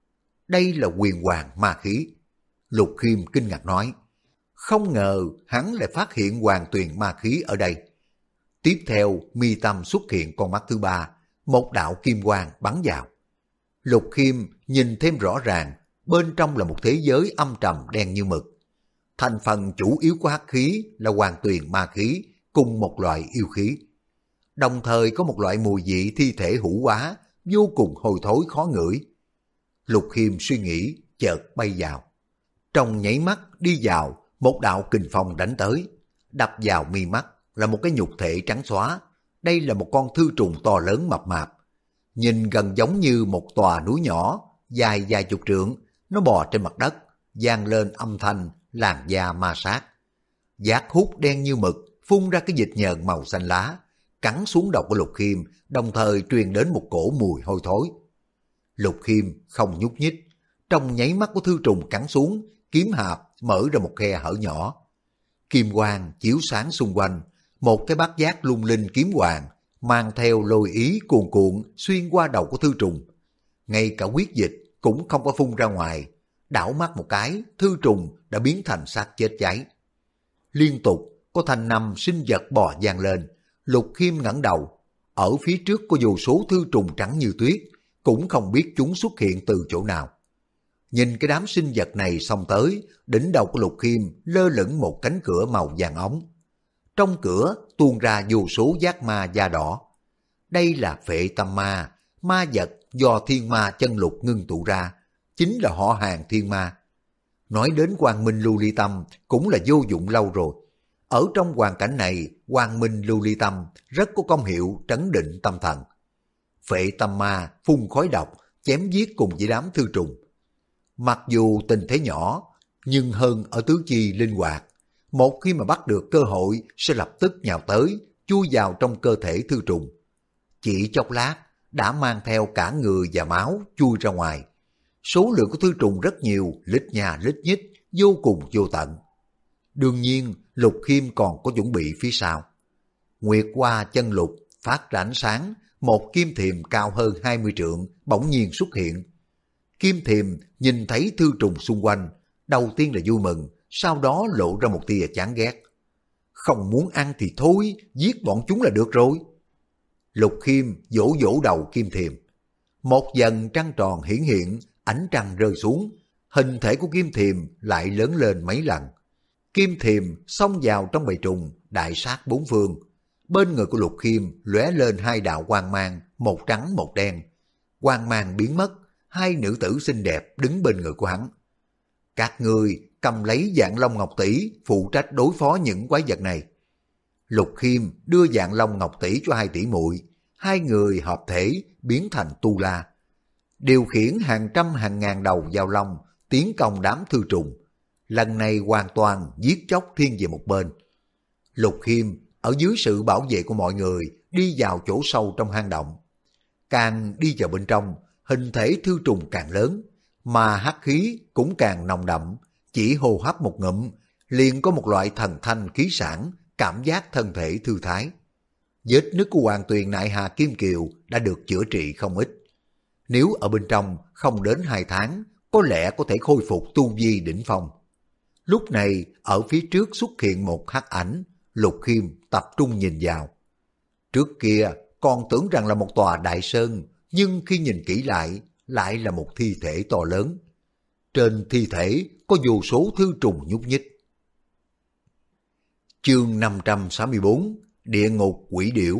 Đây là huyền hoàng ma khí. Lục Khiêm kinh ngạc nói, không ngờ hắn lại phát hiện hoàng tuyền ma khí ở đây. Tiếp theo mi tâm xuất hiện con mắt thứ ba, một đạo kim quang bắn vào. Lục Khiêm nhìn thêm rõ ràng, bên trong là một thế giới âm trầm đen như mực. Thành phần chủ yếu của hắc khí là hoàng tuyền ma khí cùng một loại yêu khí. Đồng thời có một loại mùi vị thi thể hủ hóa, vô cùng hôi thối khó ngửi. Lục Khiêm suy nghĩ, chợt bay vào. Trong nháy mắt đi vào, một đạo kình phong đánh tới. Đập vào mi mắt là một cái nhục thể trắng xóa. Đây là một con thư trùng to lớn mập mạp. Nhìn gần giống như một tòa núi nhỏ, dài vài chục trượng, nó bò trên mặt đất, vang lên âm thanh làn da ma sát. Giác hút đen như mực, phun ra cái dịch nhờn màu xanh lá, cắn xuống đầu của Lục Khiêm, đồng thời truyền đến một cổ mùi hôi thối. Lục Khiêm không nhúc nhích, trong nháy mắt của thư trùng cắn xuống, kiếm hạp mở ra một khe hở nhỏ. Kim quang chiếu sáng xung quanh, một cái bát giác lung linh kiếm hoàng, mang theo lôi ý cuồn cuộn xuyên qua đầu của thư trùng. Ngay cả huyết dịch cũng không có phun ra ngoài, đảo mắt một cái, thư trùng đã biến thành xác chết cháy. Liên tục có thanh năm sinh vật bò vang lên. Lục Khiêm ngẩng đầu, ở phía trước có vô số thư trùng trắng như tuyết, cũng không biết chúng xuất hiện từ chỗ nào. Nhìn cái đám sinh vật này xông tới, đỉnh đầu của Lục Khiêm lơ lửng một cánh cửa màu vàng óng. Trong cửa tuôn ra vô số giác ma da đỏ. Đây là phệ tâm ma, ma vật do thiên ma chân lục ngưng tụ ra, chính là họ hàng thiên ma. Nói đến Quang Minh Lưu Ly Tâm cũng là vô dụng lâu rồi. Ở trong hoàn cảnh này, Quang Minh Lưu Ly Tâm rất có công hiệu trấn định tâm thần. Phệ tâm ma phun khói độc, chém giết cùng với đám thư trùng. Mặc dù tình thế nhỏ, nhưng hơn ở tứ chi linh hoạt. Một khi mà bắt được cơ hội sẽ lập tức nhào tới, chui vào trong cơ thể thư trùng. Chỉ chốc lát, đã mang theo cả người và máu chui ra ngoài. Số lượng của thư trùng rất nhiều, lít nhà lít nhít, vô cùng vô tận. Đương nhiên, Lục Khiêm còn có chuẩn bị phía sau. Nguyệt Hoa chân lục phát ra ánh sáng, một kim thiềm cao hơn 20 trượng bỗng nhiên xuất hiện. Kim thiềm nhìn thấy thư trùng xung quanh, đầu tiên là vui mừng, sau đó lộ ra một tia chán ghét. Không muốn ăn thì thôi, giết bọn chúng là được rồi. Lục Khiêm vỗ vỗ đầu kim thiềm. Một dần trăng tròn hiển hiện, ánh trăng rơi xuống, hình thể của kim thiềm lại lớn lên mấy lần. Kim Thiềm xông vào trong bầy trùng, đại sát bốn phương. Bên người của Lục Khiêm lóe lên hai đạo quang mang, một trắng một đen. Quang mang biến mất, hai nữ tử xinh đẹp đứng bên người của hắn. Các ngươi cầm lấy Vạn Long Ngọc Tỷ phụ trách đối phó những quái vật này. Lục Khiêm đưa Vạn Long Ngọc Tỷ cho hai tỷ muội, hai người hợp thể biến thành tu la, điều khiển hàng trăm hàng ngàn đầu giao long tiến công đám thư trùng. Lần này hoàn toàn giết chóc thiên về một bên. Lục Khiêm ở dưới sự bảo vệ của mọi người đi vào chỗ sâu trong hang động. Càng đi vào bên trong, hình thể thư trùng càng lớn, mà hắc khí cũng càng nồng đậm. Chỉ hô hấp một ngụm, liền có một loại thần thanh khí sản, cảm giác thân thể thư thái. Vết nứt của Hoàng Tuyền Nại Hà Kim Kiều đã được chữa trị không ít. Nếu ở bên trong không đến 2 tháng, có lẽ có thể khôi phục tu vi đỉnh phong. Lúc này, ở phía trước xuất hiện một hắc ảnh, Lục Khiêm tập trung nhìn vào. Trước kia, còn tưởng rằng là một tòa đại sơn, nhưng khi nhìn kỹ lại là một thi thể to lớn. Trên thi thể có vô số thư trùng nhúc nhích. Chương 564, Địa ngục quỷ điểu.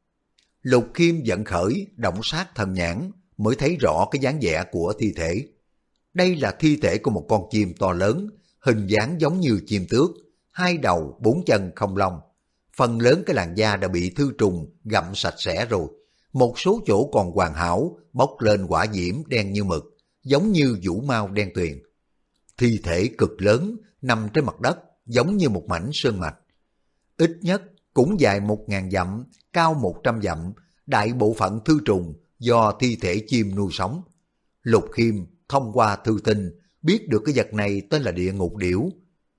Lục Khiêm giận khởi, động sát thần nhãn, mới thấy rõ cái dáng vẻ của thi thể. Đây là thi thể của một con chim to lớn, hình dáng giống như chim tước, 2 đầu 4 chân không lông. Phần lớn cái làn da đã bị thư trùng gặm sạch sẽ rồi, một số chỗ còn hoàn hảo, bốc lên hỏa diễm đen như mực, giống như vũ mao đen tuyền. Thi thể cực lớn, nằm trên mặt đất, giống như một mảnh sơn mạch. Ít nhất cũng dài 1000 dặm, cao 100 dặm, đại bộ phận thư trùng do thi thể chim nuôi sống. Lục Khiêm thông qua thư tin biết được cái vật này tên là địa ngục điểu.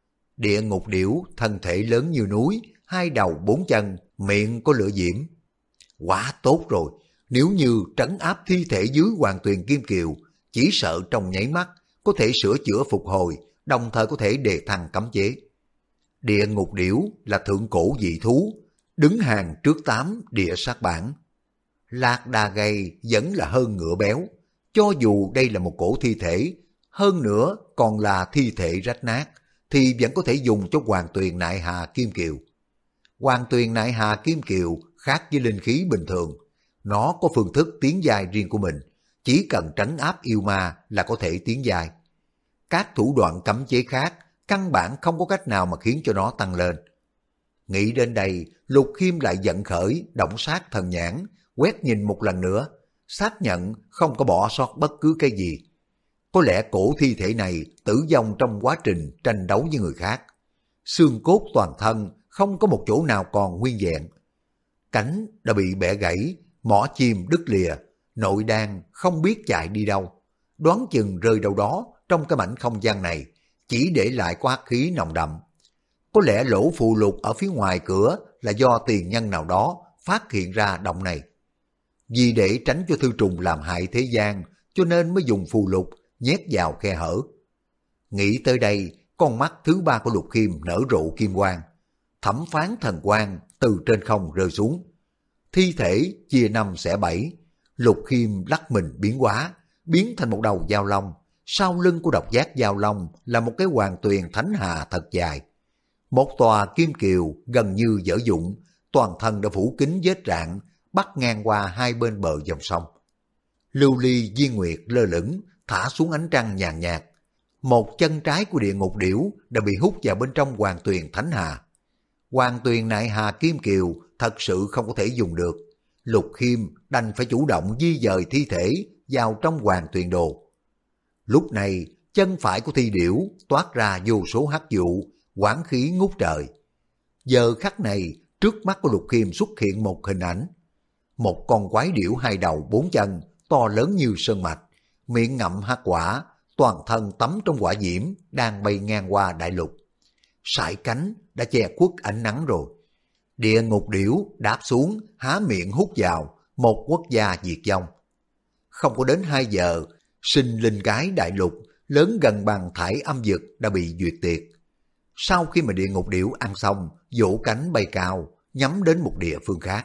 Địa ngục điểu thân thể lớn như núi, 2 đầu 4 chân, miệng có lửa diễm. Quá tốt rồi, nếu như trấn áp thi thể dưới Hoàng Tuyền Kim Kiều, chỉ sợ trong nháy mắt có thể sửa chữa phục hồi, đồng thời có thể đề thăng cấm chế. Địa ngục điểu là thượng cổ dị thú, đứng hàng trước 8 địa sát bản. Lạc đà gầy vẫn là hơn ngựa béo, cho dù đây là một cổ thi thể, hơn nữa còn là thi thể rách nát, thì vẫn có thể dùng cho Hoàng Tuyền Nại Hà Kim Kiều. Hoàng Tuyền Nại Hà Kim Kiều khác với linh khí bình thường, nó có phương thức tiến giai riêng của mình, chỉ cần trấn áp yêu ma là có thể tiến giai. Các thủ đoạn cấm chế khác căn bản không có cách nào mà khiến cho nó tăng lên. Nghĩ đến đây, Lục Khiêm lại giận khởi, động sát thần nhãn, quét nhìn một lần nữa, xác nhận không có bỏ sót bất cứ cái gì. Có lẽ cổ thi thể này tử vong trong quá trình tranh đấu với người khác. Xương cốt toàn thân không có một chỗ nào còn nguyên vẹn. Cánh đã bị bẻ gãy, mỏ chim đứt lìa, nội đan không biết chạy đi đâu. Đoán chừng rơi đâu đó trong cái mảnh không gian này, chỉ để lại có hắc khí nồng đậm. Có lẽ lỗ phù lục ở phía ngoài cửa là do tiền nhân nào đó phát hiện ra động này. Vì để tránh cho thư trùng làm hại thế gian, cho nên mới dùng phù lục nhét vào khe hở. Nghĩ tới đây, con mắt thứ 3 của Lục Khiêm nở rộ kim quang. Thẩm phán thần quang từ trên không rơi xuống. Thi thể chia 5 xẻ 7. Lục Khiêm lắc mình biến hóa, biến thành một đầu dao long. Sau lưng của độc giác dao long là một cái hoàng tuyền thánh hà thật dài. Một tòa kim kiều gần như dở dụng, toàn thân đã phủ kín vết rạn, bắt ngang qua hai bên bờ dòng sông. Lưu ly viên nguyệt lơ lửng, thả xuống ánh trăng nhàn nhạt. Một chân trái của địa ngục điểu đã bị hút vào bên trong hoàng tuyền thánh hà. Hoàng tuyền Nại Hà Kim Kiều thật sự không có thể dùng được. Lục Khiêm đành phải chủ động di dời thi thể vào trong hoàng tuyền đồ. Lúc này, chân phải của thi điểu toát ra vô số hắc vụ, quán khí ngút trời. Giờ khắc này, trước mắt của Lục Khiêm xuất hiện một hình ảnh. Một con quái điểu 2 đầu 4 chân, to lớn như sơn mạch, miệng ngậm hắc quả, toàn thân tắm trong hỏa diễm, đang bay ngang qua đại lục. Sải cánh đã che khuất ánh nắng rồi. Địa ngục điểu đáp xuống, há miệng hút vào, một quốc gia diệt vong. Không có đến 2 giờ, sinh linh cái đại lục, lớn gần bằng thải âm vực đã bị duyệt tiệt. Sau khi mà địa ngục điểu ăn xong, vỗ cánh bay cao, nhắm đến một địa phương khác.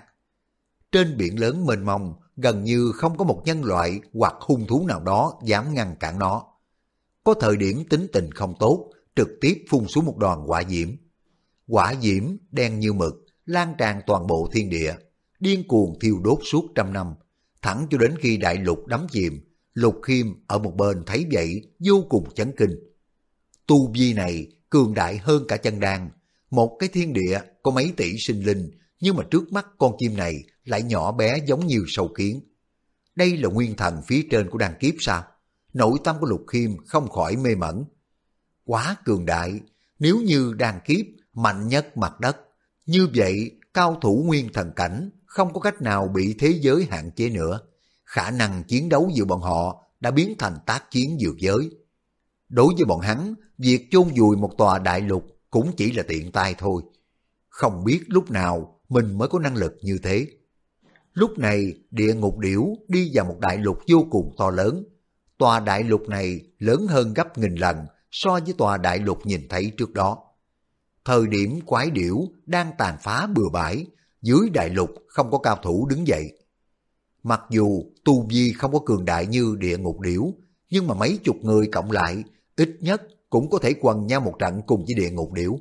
Trên biển lớn mênh mông, gần như không có một nhân loại hoặc hung thú nào đó dám ngăn cản nó. Có thời điểm tính tình không tốt, trực tiếp phun xuống một đoàn hỏa diễm. Hỏa diễm đen như mực, lan tràn toàn bộ thiên địa, điên cuồng thiêu đốt suốt trăm năm, thẳng cho đến khi đại lục đắm chìm. Lục Khiêm ở một bên thấy vậy vô cùng chấn kinh. Tu vi này cường đại hơn cả chân đan, một cái thiên địa có mấy tỷ sinh linh, nhưng mà trước mắt con chim này lại nhỏ bé giống như sâu kiến. Đây là nguyên thần phía trên của đan kiếp sao? Nội tâm của Lục Khiêm không khỏi mê mẩn. Quá cường đại, nếu như đan kiếp mạnh nhất mặt đất, như vậy cao thủ nguyên thần cảnh không có cách nào bị thế giới hạn chế nữa. Khả năng chiến đấu giữa bọn họ đã biến thành tác chiến dược giới. Đối với bọn hắn, việc chôn vùi một tòa đại lục cũng chỉ là tiện tay thôi. Không biết lúc nào mình mới có năng lực như thế. Lúc này địa ngục điểu đi vào một đại lục vô cùng to lớn. Tòa đại lục này lớn hơn gấp nghìn lần so với tòa đại lục nhìn thấy trước đó. Thời điểm quái điểu đang tàn phá bừa bãi, dưới đại lục không có cao thủ đứng dậy. Mặc dù tu vi không có cường đại như địa ngục điểu, nhưng mà mấy chục người cộng lại, ít nhất cũng có thể quần nhau một trận cùng với địa ngục điểu.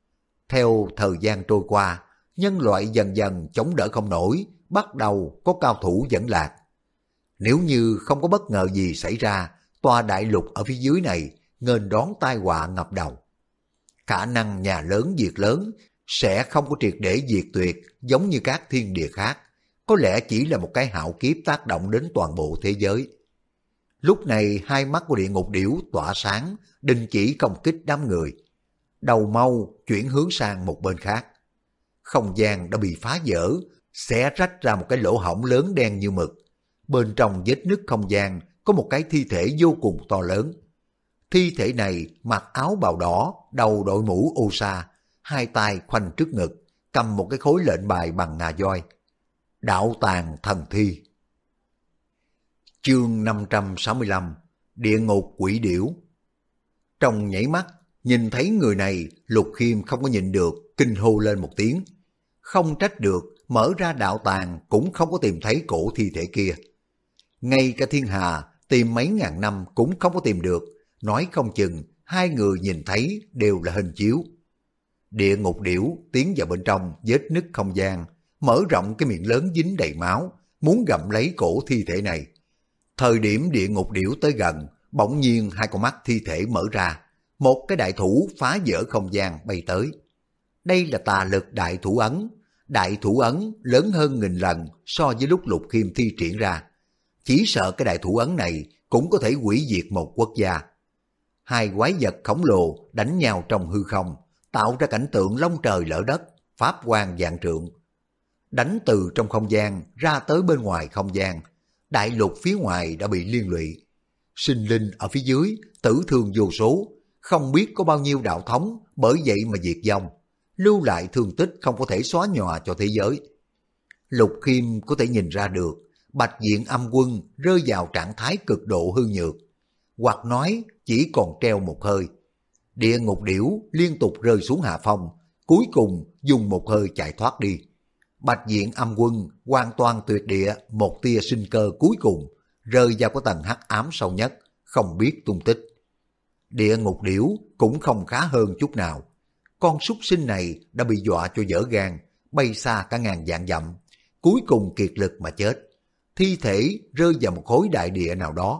Theo thời gian trôi qua, nhân loại dần dần chống đỡ không nổi, bắt đầu có cao thủ dẫn lạc. Nếu như không có bất ngờ gì xảy ra, tòa đại lục ở phía dưới này nghênh đón tai họa ngập đầu. Khả năng nhà lớn việc lớn sẽ không có triệt để diệt tuyệt giống như các thiên địa khác, có lẽ chỉ là một cái hạo kiếp tác động đến toàn bộ thế giới. Lúc này hai mắt của địa ngục điểu tỏa sáng, đình chỉ công kích đám người. Đầu mau chuyển hướng sang một bên khác. Không gian đã bị phá vỡ, xé rách ra một cái lỗ hổng lớn đen như mực. Bên trong vết nứt không gian có một cái thi thể vô cùng to lớn. Thi thể này mặc áo bào đỏ, đầu đội mũ ô sa, hai tay khoanh trước ngực, cầm một cái khối lệnh bài bằng ngà voi. Đạo tàng thần thi. Chương 565 Địa ngục quỷ điểu. Trong nhảy mắt, nhìn thấy người này, Lục Khiêm không có nhịn được, kinh hô lên một tiếng. Không trách được, mở ra đạo tàng cũng không có tìm thấy cổ thi thể kia. Ngay cả thiên hà tìm mấy ngàn năm cũng không có tìm được, nói không chừng hai người nhìn thấy đều là hình chiếu. Địa ngục điểu tiến vào bên trong vết nứt không gian, mở rộng cái miệng lớn dính đầy máu, muốn gặm lấy cổ thi thể này. Thời điểm địa ngục điểu tới gần, bỗng nhiên hai con mắt thi thể mở ra, một cái đại thủ phá vỡ không gian bay tới. Đây là tà lực đại thủ ấn lớn hơn nghìn lần so với lúc Lục Khiêm thi triển ra. Chỉ sợ cái đại thủ ấn này cũng có thể hủy diệt một quốc gia. Hai quái vật khổng lồ đánh nhau trong hư không, tạo ra cảnh tượng long trời lở đất, pháp quang vạn trượng. Đánh từ trong không gian ra tới bên ngoài không gian, đại lục phía ngoài đã bị liên lụy. Sinh linh ở phía dưới tử thương vô số, không biết có bao nhiêu đạo thống bởi vậy mà diệt vong, lưu lại thương tích không có thể xóa nhòa cho thế giới. Lục Khiêm có thể nhìn ra được Bạch Diện Âm Quân rơi vào trạng thái cực độ hư nhược, hoặc nói chỉ còn treo một hơi. Địa ngục điểu liên tục rơi xuống hạ phong, cuối cùng dùng một hơi chạy thoát đi. Bạch Diện Âm Quân hoàn toàn tuyệt địa, một tia sinh cơ cuối cùng rơi vào cái tầng hắc ám sâu nhất, không biết tung tích. Địa ngục điểu cũng không khá hơn chút nào. Con súc sinh này đã bị dọa cho dở gan, bay xa cả ngàn vạn dặm, cuối cùng kiệt lực mà chết. Thi thể rơi vào một khối đại địa nào đó.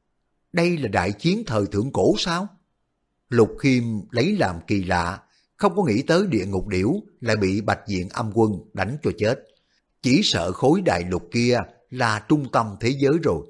Đây là đại chiến thời thượng cổ sao? Lục Khiêm lấy làm kỳ lạ, không có nghĩ tới địa ngục điểu lại bị Bạch Diện Âm Quân đánh cho chết. Chỉ sợ khối đại lục kia là trung tâm thế giới rồi.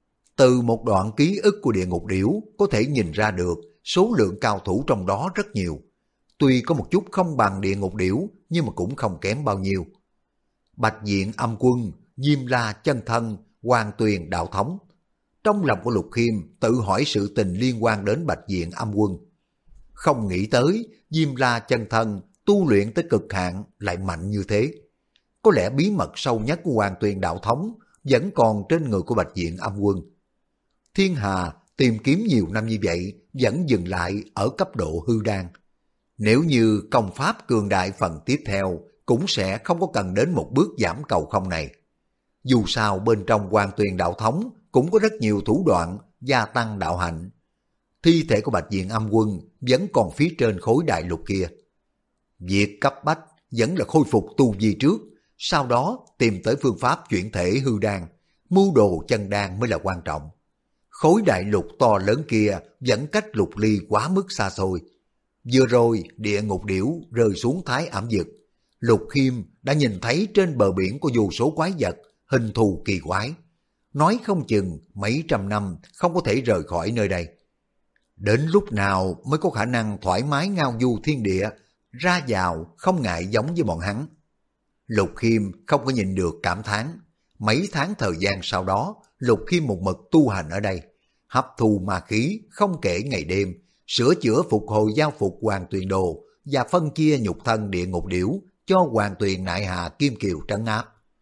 Từ một đoạn ký ức của địa ngục điểu có thể nhìn ra được số lượng cao thủ trong đó rất nhiều. Tuy có một chút không bằng địa ngục điểu nhưng mà cũng không kém bao nhiêu. Bạch Diện Âm Quân, Diêm La chân thân, Hoàng Tuyền đạo thống. Trong lòng của Lục Khiêm tự hỏi sự tình liên quan đến Bạch Diện Âm Quân. Không nghĩ tới Diêm La chân thân tu luyện tới cực hạn lại mạnh như thế. Có lẽ bí mật sâu nhất của Hoàng Tuyền đạo thống vẫn còn trên người của Bạch Diện Âm Quân. Thiên Hà tìm kiếm nhiều năm như vậy vẫn dừng lại ở cấp độ hư đan. Nếu như công pháp cường đại phần tiếp theo cũng sẽ không có cần đến một bước giảm cầu không này. Dù sao bên trong Hoàng Tuyền đạo thống cũng có rất nhiều thủ đoạn gia tăng đạo hạnh. thi thể của Bạch Diện Âm Quân vẫn còn phía trên khối đại lục kia. Việc cấp bách vẫn là khôi phục tu vi trước, sau đó tìm tới phương pháp chuyển thể hư đan, mưu đồ chân đan mới là quan trọng. Khối đại lục to lớn kia vẫn cách Lục Ly quá mức xa xôi. Vừa rồi địa ngục điểu rơi xuống Thái Ảm Vực, Lục Khiêm đã nhìn thấy trên bờ biển có vô số quái vật, hình thù kỳ quái. Nói không chừng mấy trăm năm không có thể rời khỏi nơi đây. Đến lúc nào mới có khả năng thoải mái ngao du thiên địa, ra vào không ngại giống với bọn hắn. Lục Khiêm không có nhìn được cảm thán. Mấy tháng thời gian sau đó, Lục Khiêm một mực tu hành ở đây, hấp thu ma khí không kể ngày đêm, sửa chữa phục hồi giao phục Hoàng Tuyền Đồ và phân chia nhục thân địa ngục điểu cho Hoàng Tuyền Nại Hà Kim Kiều trấn áp.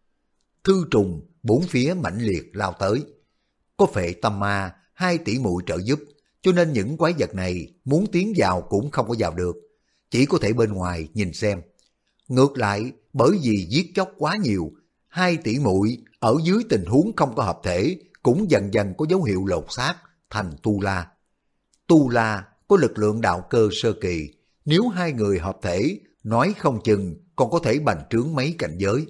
Thư trùng bốn phía mãnh liệt lao tới. Có Phệ Tâm Ma 2 tỷ muội trợ giúp, cho nên những quái vật này muốn tiến vào cũng không có vào được, chỉ có thể bên ngoài nhìn xem. Ngược lại, bởi vì giết chóc quá nhiều, 2 tỷ muội ở dưới tình huống không có hợp thể cũng dần dần có dấu hiệu lột xác thành Tu La. Tu La có lực lượng đạo cơ sơ kỳ, nếu 2 người hợp thể, nói không chừng còn có thể bành trướng mấy cảnh giới.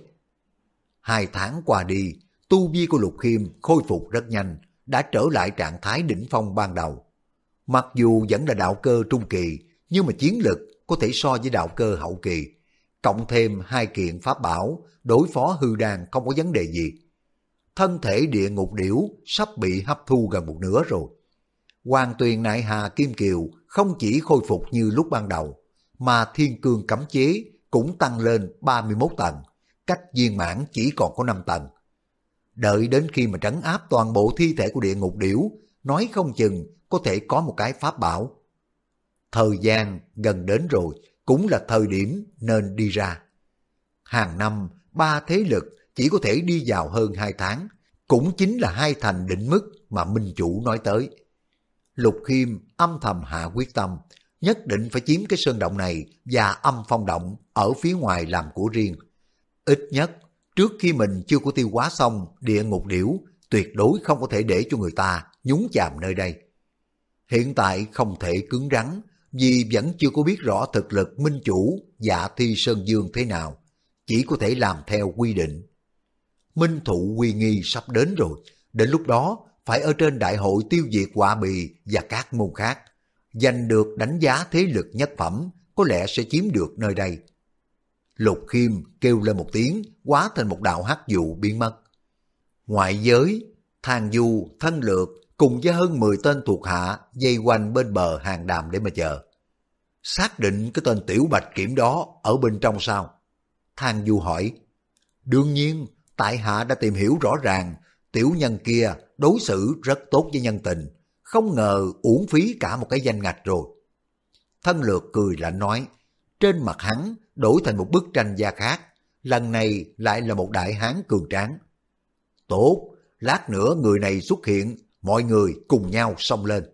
2 tháng qua đi, tu vi của Lục Khiêm khôi phục rất nhanh, đã trở lại trạng thái đỉnh phong ban đầu. Mặc dù vẫn là đạo cơ trung kỳ, nhưng mà chiến lực có thể so với đạo cơ hậu kỳ. Cộng thêm 2 kiện pháp bảo, đối phó hư đan không có vấn đề gì. Thân thể địa ngục điểu sắp bị hấp thu gần một nửa rồi. Hoàng Tuyền Nại Hà Kim Kiều không chỉ khôi phục như lúc ban đầu, mà thiên cương cấm chế cũng tăng lên 31 tầng, cách viên mãn chỉ còn có 5 tầng. Đợi đến khi mà trấn áp toàn bộ thi thể của địa ngục điểu, nói không chừng có thể có một cái pháp bảo. Thời gian gần đến rồi, cũng là thời điểm nên đi ra. Hàng năm, 3 thế lực chỉ có thể đi vào hơn 2 tháng, cũng chính là 2 thành đỉnh mức mà Minh Chủ nói tới. Lục Khiêm âm thầm hạ quyết tâm, nhất định phải chiếm cái sơn động này và âm phong động ở phía ngoài làm của riêng. Ít nhất, trước khi mình chưa có tiêu hóa xong địa ngục điểu, tuyệt đối không có thể để cho người ta nhúng chàm nơi đây. Hiện tại không thể cứng rắn, vì vẫn chưa có biết rõ thực lực Minh Chủ Dạ Thi Sơn Dương thế nào, chỉ có thể làm theo quy định. Minh Thụ Uy Nghi sắp đến rồi, đến lúc đó phải ở trên đại hội tiêu diệt Họa Bì và các môn khác, giành được đánh giá thế lực nhất phẩm, có lẽ sẽ chiếm được nơi đây. Lục Khiêm kêu lên một tiếng, hóa thành một đạo hắc vụ biến mất. Ngoại giới, Thang Du, Thân Lược cùng với hơn 10 tên thuộc hạ dây quanh bên bờ hàng đàm để mà chờ. Xác định cái tên Tiểu Bạch Kiểm đó ở bên trong sao? Thang Du hỏi. Đương nhiên, tại hạ đã tìm hiểu rõ ràng, tiểu nhân kia đối xử rất tốt với nhân tình, không ngờ uổng phí cả một cái danh ngạch rồi. Thân Lược cười lạnh nói, trên mặt hắn đổi thành một bức tranh da khác, lần này lại là một đại hán cường tráng. Tốt, lát nữa người này xuất hiện, mọi người cùng nhau xông lên.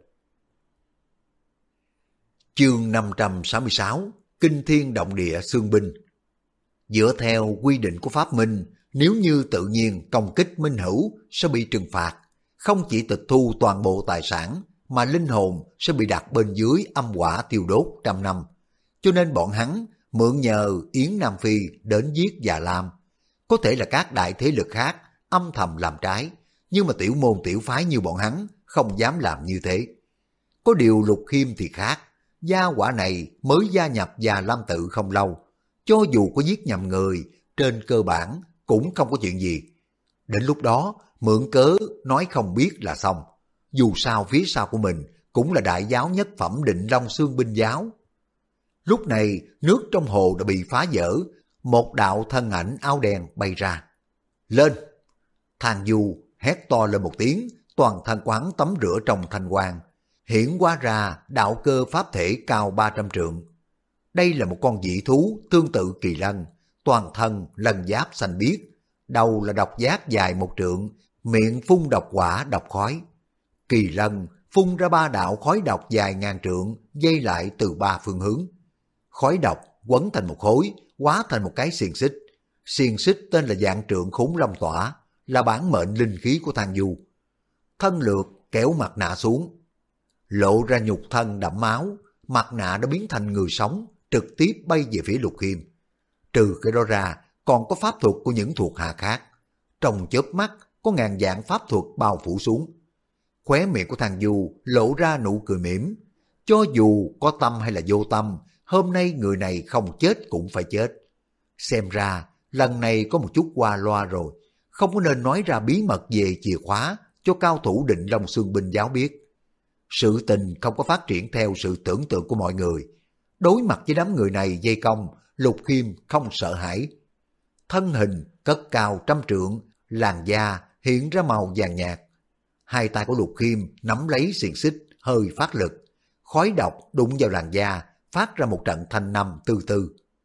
Chương 566, Kinh Thiên Động Địa Xương Binh. Dựa theo quy định của Pháp Minh, nếu như tự nhiên công kích minh hữu sẽ bị trừng phạt, không chỉ tịch thu toàn bộ tài sản, mà linh hồn sẽ bị đặt bên dưới âm hỏa tiêu đốt 100 năm. Cho nên bọn hắn mượn nhờ Yến Nam Phi đến giết Già Lam. Có thể là các đại thế lực khác âm thầm làm trái, nhưng mà tiểu môn tiểu phái như bọn hắn không dám làm như thế. Có điều Lục Khiêm thì khác, gia hỏa này mới gia nhập Già Lam tự không lâu, cho dù có giết nhầm người, trên cơ bản cũng không có chuyện gì. Đến lúc đó mượn cớ nói không biết là xong. Dù sao phía sau của mình cũng là đại giáo nhất phẩm Định Long Xương Binh giáo. Lúc này nước trong hồ đã bị phá vỡ, một đạo thân ảnh áo đen bay ra. Lên! Thang Du hét to lên một tiếng, toàn thân quán tắm rửa trong thanh quang, hiển hóa ra đạo cơ pháp thể cao 300 trượng. Đây là một con dị thú tương tự kỳ lân, toàn thân lân giáp xanh biếc, đầu là độc giác dài 1 trượng, miệng phun độc quả độc khói. Kỳ lân phun ra 3 đạo khói độc dài ngàn trượng, dây lại từ 3 phương hướng. Khói độc quấn thành một khối, hóa thành một cái xiềng xích. Xiềng xích tên là Vạn Trượng Khốn Long Tỏa, là bản mệnh linh khí của Thang Du. Thân Lược kéo mặt nạ xuống. lộ ra nhục thân đẫm máu, mặt nạ đã biến thành người sống, trực tiếp bay về phía Lục Khiêm. Trừ cái đó ra, còn có pháp thuật của những thuộc hạ khác. Trong chớp mắt, có ngàn vạn pháp thuật bao phủ xuống. Khóe miệng của thằng Du lộ ra nụ cười mỉm. Cho dù có tâm hay là vô tâm, hôm nay người này không chết cũng phải chết. Xem ra, lần này có một chút qua loa rồi, không có nên nói ra bí mật về chìa khóa cho cao thủ Định Long Xương Binh giáo biết. Sự tình không có phát triển theo sự tưởng tượng của mọi người. Đối mặt với đám người này dây công, Lục Khiêm không sợ hãi. Thân hình cất cao 100 trượng, làn da hiện ra màu vàng nhạt. Hai tay của Lục Khiêm nắm lấy xiềng xích, hơi phát lực. Khói độc đụng vào làn da, phát ra một trận thanh năm tư tư.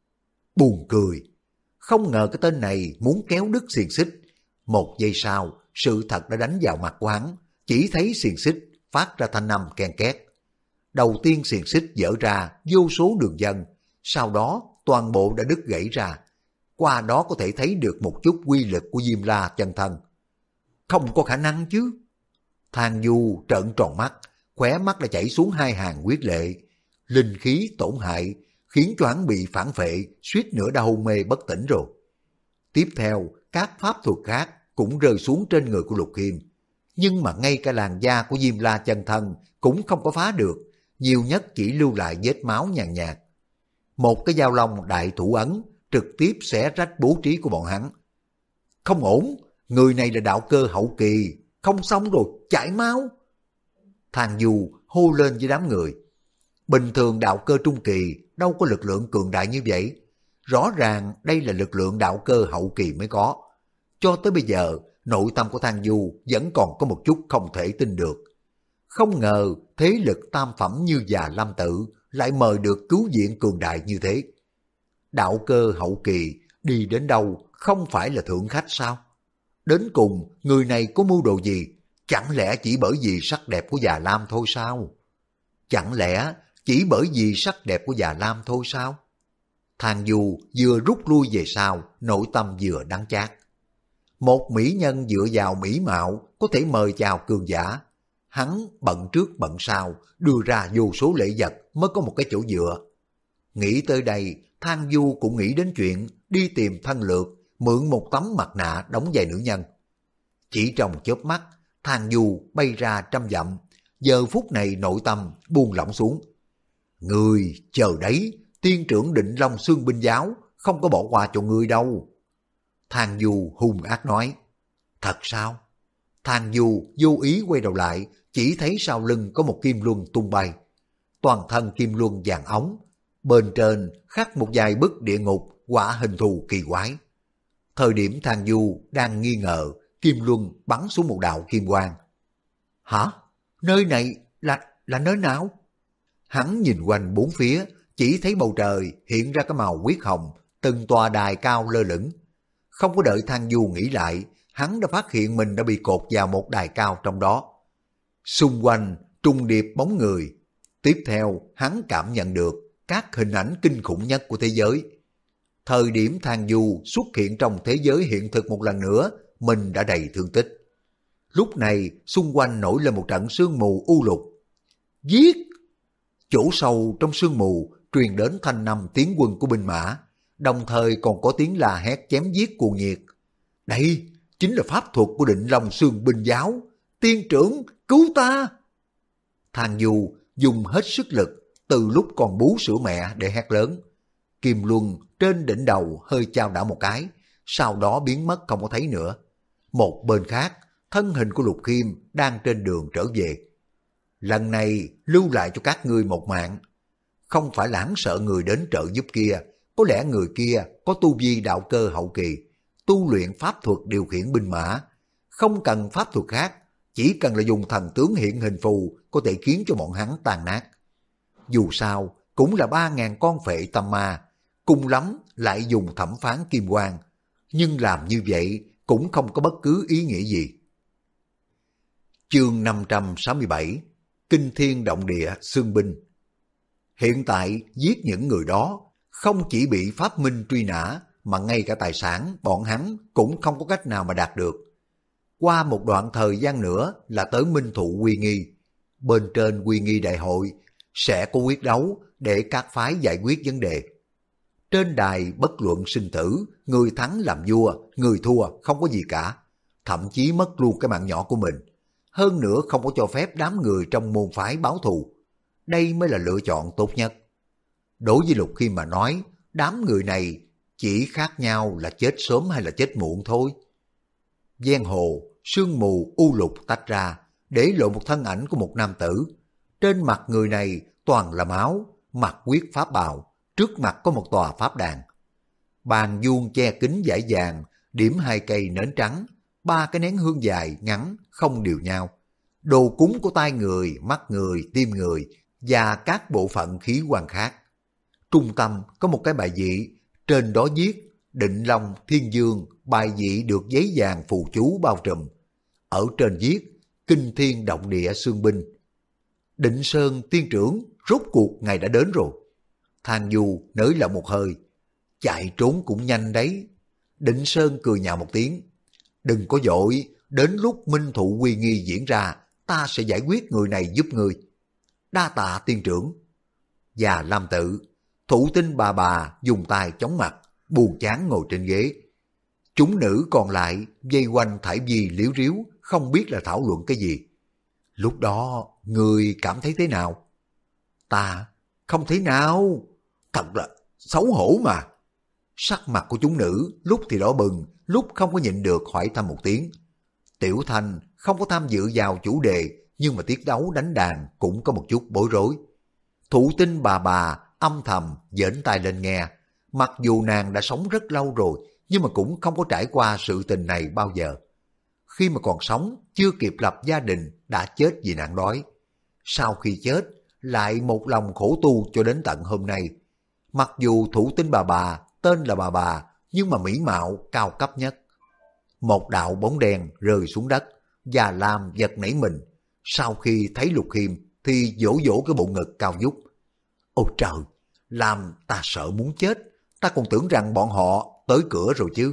Buồn cười, không ngờ cái tên này muốn kéo đứt xiềng xích. Một giây sau, sự thật đã đánh vào mặt của hắn, chỉ thấy xiềng xích phát ra thanh năm ken két. Đầu tiên xiềng xích dở ra vô số đường vân, sau đó toàn bộ đã đứt gãy ra. Qua đó có thể thấy được một chút quy lực của Diêm La chân thân. Không có khả năng chứ. Thang Du trợn tròn mắt, khóe mắt đã chảy xuống hai hàng huyết lệ. Linh khí tổn hại, khiến cho hắn bị phản phệ, suýt nữa đã hôn mê bất tỉnh rồi. Tiếp theo, các pháp thuật khác cũng rơi xuống trên người của Lục Khiêm. Nhưng mà ngay cả làn da của Diêm La chân thân cũng không có phá được, nhiều nhất chỉ lưu lại vết máu nhàn nhạt. Một cái dao long đại thủ ấn trực tiếp xé rách bố trí của bọn hắn. Không ổn, người này là đạo cơ hậu kỳ, không xong rồi, chảy máu. Thang Du hô lên với đám người. Bình thường đạo cơ trung kỳ đâu có lực lượng cường đại như vậy. Rõ ràng đây là lực lượng đạo cơ hậu kỳ mới có. Cho tới bây giờ, nội tâm của Thang Du vẫn còn có một chút không thể tin được. Không ngờ thế lực tam phẩm như Già Lam Tự lại mời được cứu viện cường đại như thế. Đạo cơ hậu kỳ đi đến đâu không phải là thượng khách sao? Đến cùng người này có mưu đồ gì? Chẳng lẽ chỉ bởi vì sắc đẹp của Già Lam thôi sao? Chẳng lẽ chỉ bởi vì sắc đẹp của Già Lam thôi sao? Thang Du vừa rút lui về sau, nội tâm vừa đắng chát. Một mỹ nhân dựa vào mỹ mạo có thể mời chào cường giả. Hắn bận trước bận sau, đưa ra vô số lễ vật mới có một cái chỗ dựa. Nghĩ tới đây, Thang Du cũng nghĩ đến chuyện đi tìm Thân Lược, mượn một tấm mặt nạ đóng vai nữ nhân. Chỉ trong chớp mắt, Thang Du bay ra 100 dặm, giờ phút này nội tâm buông lỏng xuống. Người chờ đấy, tiên trưởng Định Long Xương Binh giáo không có bỏ qua cho người đâu. Thang Du hung ác nói. Thật sao? Thang Du vô ý quay đầu lại, chỉ thấy sau lưng có một kim luân tung bay. Toàn thân kim luân vàng óng, bên trên khắc một vài bức địa ngục quả hình thù kỳ quái. Thời điểm Thang Du đang nghi ngờ, kim luân bắn xuống một đạo kim quang. Hả? Nơi này là nơi nào? Hắn nhìn quanh bốn phía, chỉ thấy bầu trời hiện ra cái màu huyết hồng, từng tòa đài cao lơ lửng. Không có đợi Thang Du nghĩ lại, hắn đã phát hiện mình đã bị cột vào một đài cao trong đó. Xung quanh trùng điệp bóng người. Tiếp theo hắn cảm nhận được các hình ảnh kinh khủng nhất của thế giới. Thời điểm Thang Du xuất hiện trong thế giới hiện thực một lần nữa, mình đã đầy thương tích. Lúc này xung quanh nổi lên một trận sương mù u lục. Giết! Chỗ sâu trong sương mù truyền đến thanh năm tiến quân của binh mã, đồng thời còn có tiếng la hét chém giết cuồng nhiệt. Đây chính là pháp thuật của Định Long Xương Binh giáo. Tiên trưởng, cứu ta! Thang Du dùng hết sức lực, từ lúc còn bú sữa mẹ để hét lớn. Kim luân trên đỉnh đầu hơi chao đảo một cái, sau đó biến mất không có thấy nữa. Một bên khác, thân hình của Lục Khiêm đang trên đường trở về. Lần này lưu lại cho các ngươi một mạng. Không phải là hắn sợ người đến trợ giúp kia, có lẽ người kia có tu vi đạo cơ hậu kỳ, tu luyện pháp thuật điều khiển binh mã. Không cần pháp thuật khác, chỉ cần là dùng thần tướng hiện hình phù có thể khiến cho bọn hắn tàn nát. Dù sao, cũng là 3.000 con phệ tâm ma, cùng lắm lại dùng thẩm phán kim quang. Nhưng làm như vậy cũng không có bất cứ ý nghĩa gì. Chương 567 Kinh thiên động địa xương binh. Hiện tại giết những người đó không chỉ bị pháp minh truy nã, mà ngay cả tài sản bọn hắn cũng không có cách nào mà đạt được. Qua một đoạn thời gian nữa là tới minh thụ uy nghi. bên trên quy nghi đại hội sẽ có quyết đấu để các phái giải quyết vấn đề. Trên đài bất luận sinh tử, người thắng làm vua, người thua không có gì cả, thậm chí mất luôn cái mạng nhỏ của mình. Hơn nữa không có cho phép đám người trong môn phái báo thù. Đây mới là lựa chọn tốt nhất. Đối với Lục Khiêm mà nói, đám người này chỉ khác nhau là chết sớm hay là chết muộn thôi. Giang hồ, sương mù u lục tách ra, để lộ một thân ảnh của một nam tử. Trên mặt người này toàn là máu, mặc quyết pháp bào, trước mặt có một tòa pháp đàn. Bàn vuông che kính dải vàng, điểm 2 cây nến trắng, 3 cái nén hương dài, ngắn, không đều nhau. Đồ cúng của tai người, mắt người, tim người và các bộ phận khí quan khác. Trung tâm có một cái bài vị, trên đó viết Định Long Thiên Dương, bài vị được giấy vàng phù chú bao trùm. Ở trên viết Kinh Thiên Động Địa Xương Binh. Định Sơn tiên trưởng, rốt cuộc ngài đã đến rồi. Thang Du nới lỏng một hơi, chạy trốn cũng nhanh đấy. Định Sơn cười nhạo một tiếng, đừng có vội, đến lúc minh thụ quy nghi diễn ra, ta sẽ giải quyết người này giúp người. Đa tạ tiên trưởng. Và Lam Tự, Thụ Tinh bà dùng tay chống mặt, buồn chán ngồi trên ghế. Chúng nữ còn lại vây quanh Thải Vi liếu riếu, không biết là thảo luận cái gì. Lúc đó, người cảm thấy thế nào? Ta không thế nào, thật là xấu hổ mà. Sắc mặt của chúng nữ lúc thì đỏ bừng, lúc không có nhịn được hỏi thăm một tiếng. Tiểu Thanh không có tham dự vào chủ đề, nhưng mà tiết đấu đánh đàn cũng có một chút bối rối. Thụ Tinh bà âm thầm giỡn tai lên nghe. Mặc dù nàng đã sống rất lâu rồi, nhưng mà cũng không có trải qua sự tình này bao giờ. Khi mà còn sống, chưa kịp lập gia đình, đã chết vì nạn đói. Sau khi chết, lại một lòng khổ tu cho đến tận hôm nay. Mặc dù Thụ Tinh bà tên là bà, nhưng mà mỹ mạo cao cấp nhất. Một đạo bóng đen rơi xuống đất, và làm giật nảy mình. Sau khi thấy Lục Khiêm, thì vỗ vỗ cái bộ ngực cao vút. Ôi trời, làm ta sợ muốn chết, ta còn tưởng rằng bọn họ tới cửa rồi chứ.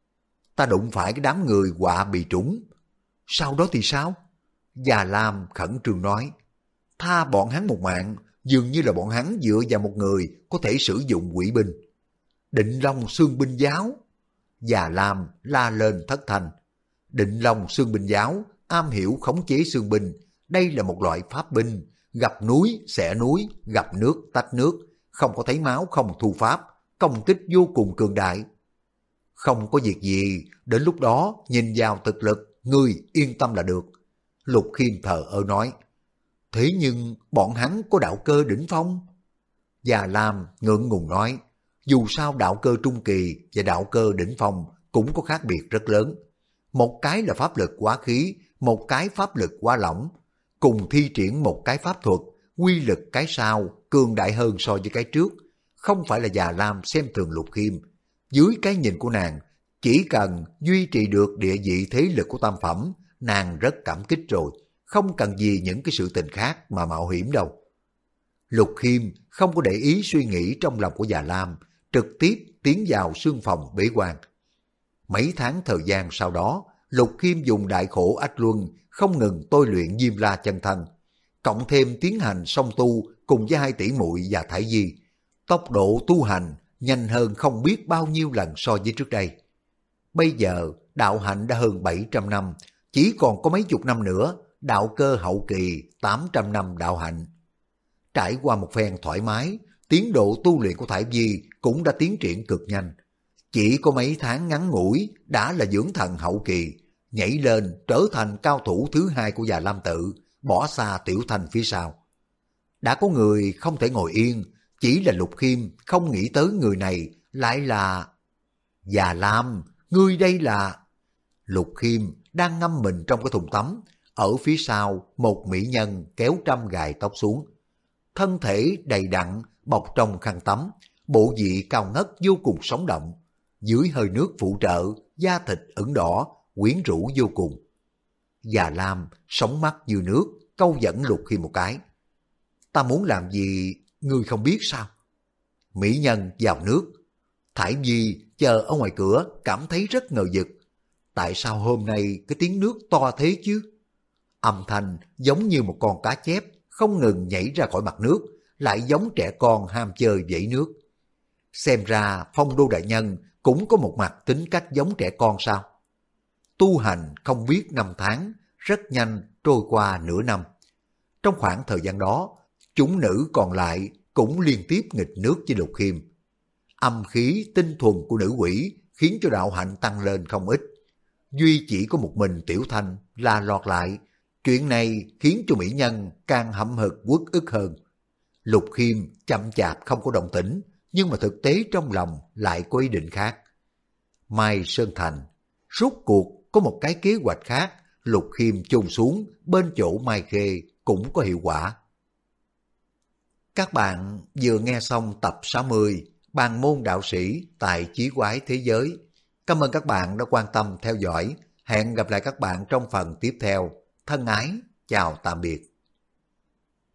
Ta đụng phải cái đám người quạ bị trúng. Sau đó thì sao? Già Lam khẩn trương nói, tha bọn hắn một mạng, dường như là bọn hắn dựa vào một người có thể sử dụng quỷ binh. Định Long Xương Binh Giáo. Già Lam la lên thất thanh. Định Long Xương Binh Giáo am hiểu khống chế xương binh. Đây là một loại pháp binh, gặp núi xẻ núi, gặp nước tách nước, không có thấy máu không thu pháp, công kích vô cùng cường đại. Không có việc gì, đến lúc đó nhìn vào thực lực, ngươi yên tâm là được. Lục Khiêm thờ ơ nói. Thế nhưng bọn hắn có đạo cơ đỉnh phong. Già Lam ngượng ngùng nói, dù sao đạo cơ trung kỳ và đạo cơ đỉnh phong cũng có khác biệt rất lớn. Một cái là pháp lực quá khí, một cái pháp lực quá lỏng. Cùng thi triển một cái pháp thuật, quy lực cái sau cường đại hơn so với cái trước. Không phải là Già Lam xem thường Lục Khiêm. Dưới cái nhìn của nàng, chỉ cần duy trì được địa vị thế lực của tam phẩm, nàng rất cảm kích rồi, không cần gì những cái sự tình khác mà mạo hiểm đâu. Lục Khiêm không có để ý suy nghĩ trong lòng của Già Lam, trực tiếp tiến vào sương phòng bế quan. Mấy tháng thời gian sau đó, Lục Khiêm dùng đại khổ ách luân không ngừng tôi luyện Diêm La chân thân, cộng thêm tiến hành song tu cùng với 2 tỷ muội và Thải Di, tốc độ tu hành nhanh hơn không biết bao nhiêu lần so với trước đây. Bây giờ đạo hạnh đã hơn 700 năm, chỉ còn có mấy chục năm nữa, đạo cơ hậu kỳ 800 năm đạo hạnh. Trải qua một phen thoải mái, tiến độ tu luyện của Thải Di cũng đã tiến triển cực nhanh. Chỉ có mấy tháng ngắn ngủi đã là dưỡng thần hậu kỳ, nhảy lên trở thành cao thủ thứ 2 của Già Lam Tự, bỏ xa Tiểu Thanh phía sau. Đã có người không thể ngồi yên, chỉ là Lục Khiêm không nghĩ tới người này lại là... Già Lam, ngươi đây là... Lục Khiêm đang ngâm mình trong cái thùng tắm, ở phía sau một mỹ nhân kéo trăm gài tóc xuống. Thân thể đầy đặn bọc trong khăn tắm, bộ vị cao ngất vô cùng sống động. Dưới hơi nước phụ trợ, da thịt ửng đỏ, quyến rũ vô cùng. Già Lam sóng mắt như nước, câu dẫn Lục Khiêm một cái. Ta muốn làm gì, ngươi không biết sao? Mỹ nhân vào nước. Thải Nhi chờ ở ngoài cửa cảm thấy rất ngờ vực. Tại sao hôm nay cái tiếng nước to thế chứ? Âm thanh giống như một con cá chép không ngừng nhảy ra khỏi mặt nước, lại giống trẻ con ham chơi vẫy nước. Xem ra Phong Đô đại nhân cũng có một mặt tính cách giống trẻ con sao? Tu hành không biết năm tháng, rất nhanh trôi qua nửa năm. Trong khoảng thời gian đó, chúng nữ còn lại cũng liên tiếp nghịch nước với Lục Khiêm. Âm khí tinh thuần của nữ quỷ khiến cho đạo hạnh tăng lên không ít. Duy chỉ có một mình Tiểu Thanh là lọt lại. Chuyện này khiến cho mỹ nhân càng hậm hực uất ức hơn. Lục Khiêm chậm chạp không có động tĩnh, nhưng mà thực tế trong lòng lại có ý định khác. Mai Sơn Thành, rốt cuộc có một cái kế hoạch khác, Lục Khiêm chôn xuống bên chỗ Mai Khê cũng có hiệu quả. Các bạn vừa nghe xong tập 60 Bàn môn đạo sĩ tại Chí Quái Thế Giới. Cảm ơn các bạn đã quan tâm theo dõi. Hẹn gặp lại các bạn trong phần tiếp theo. Thân ái, chào tạm biệt.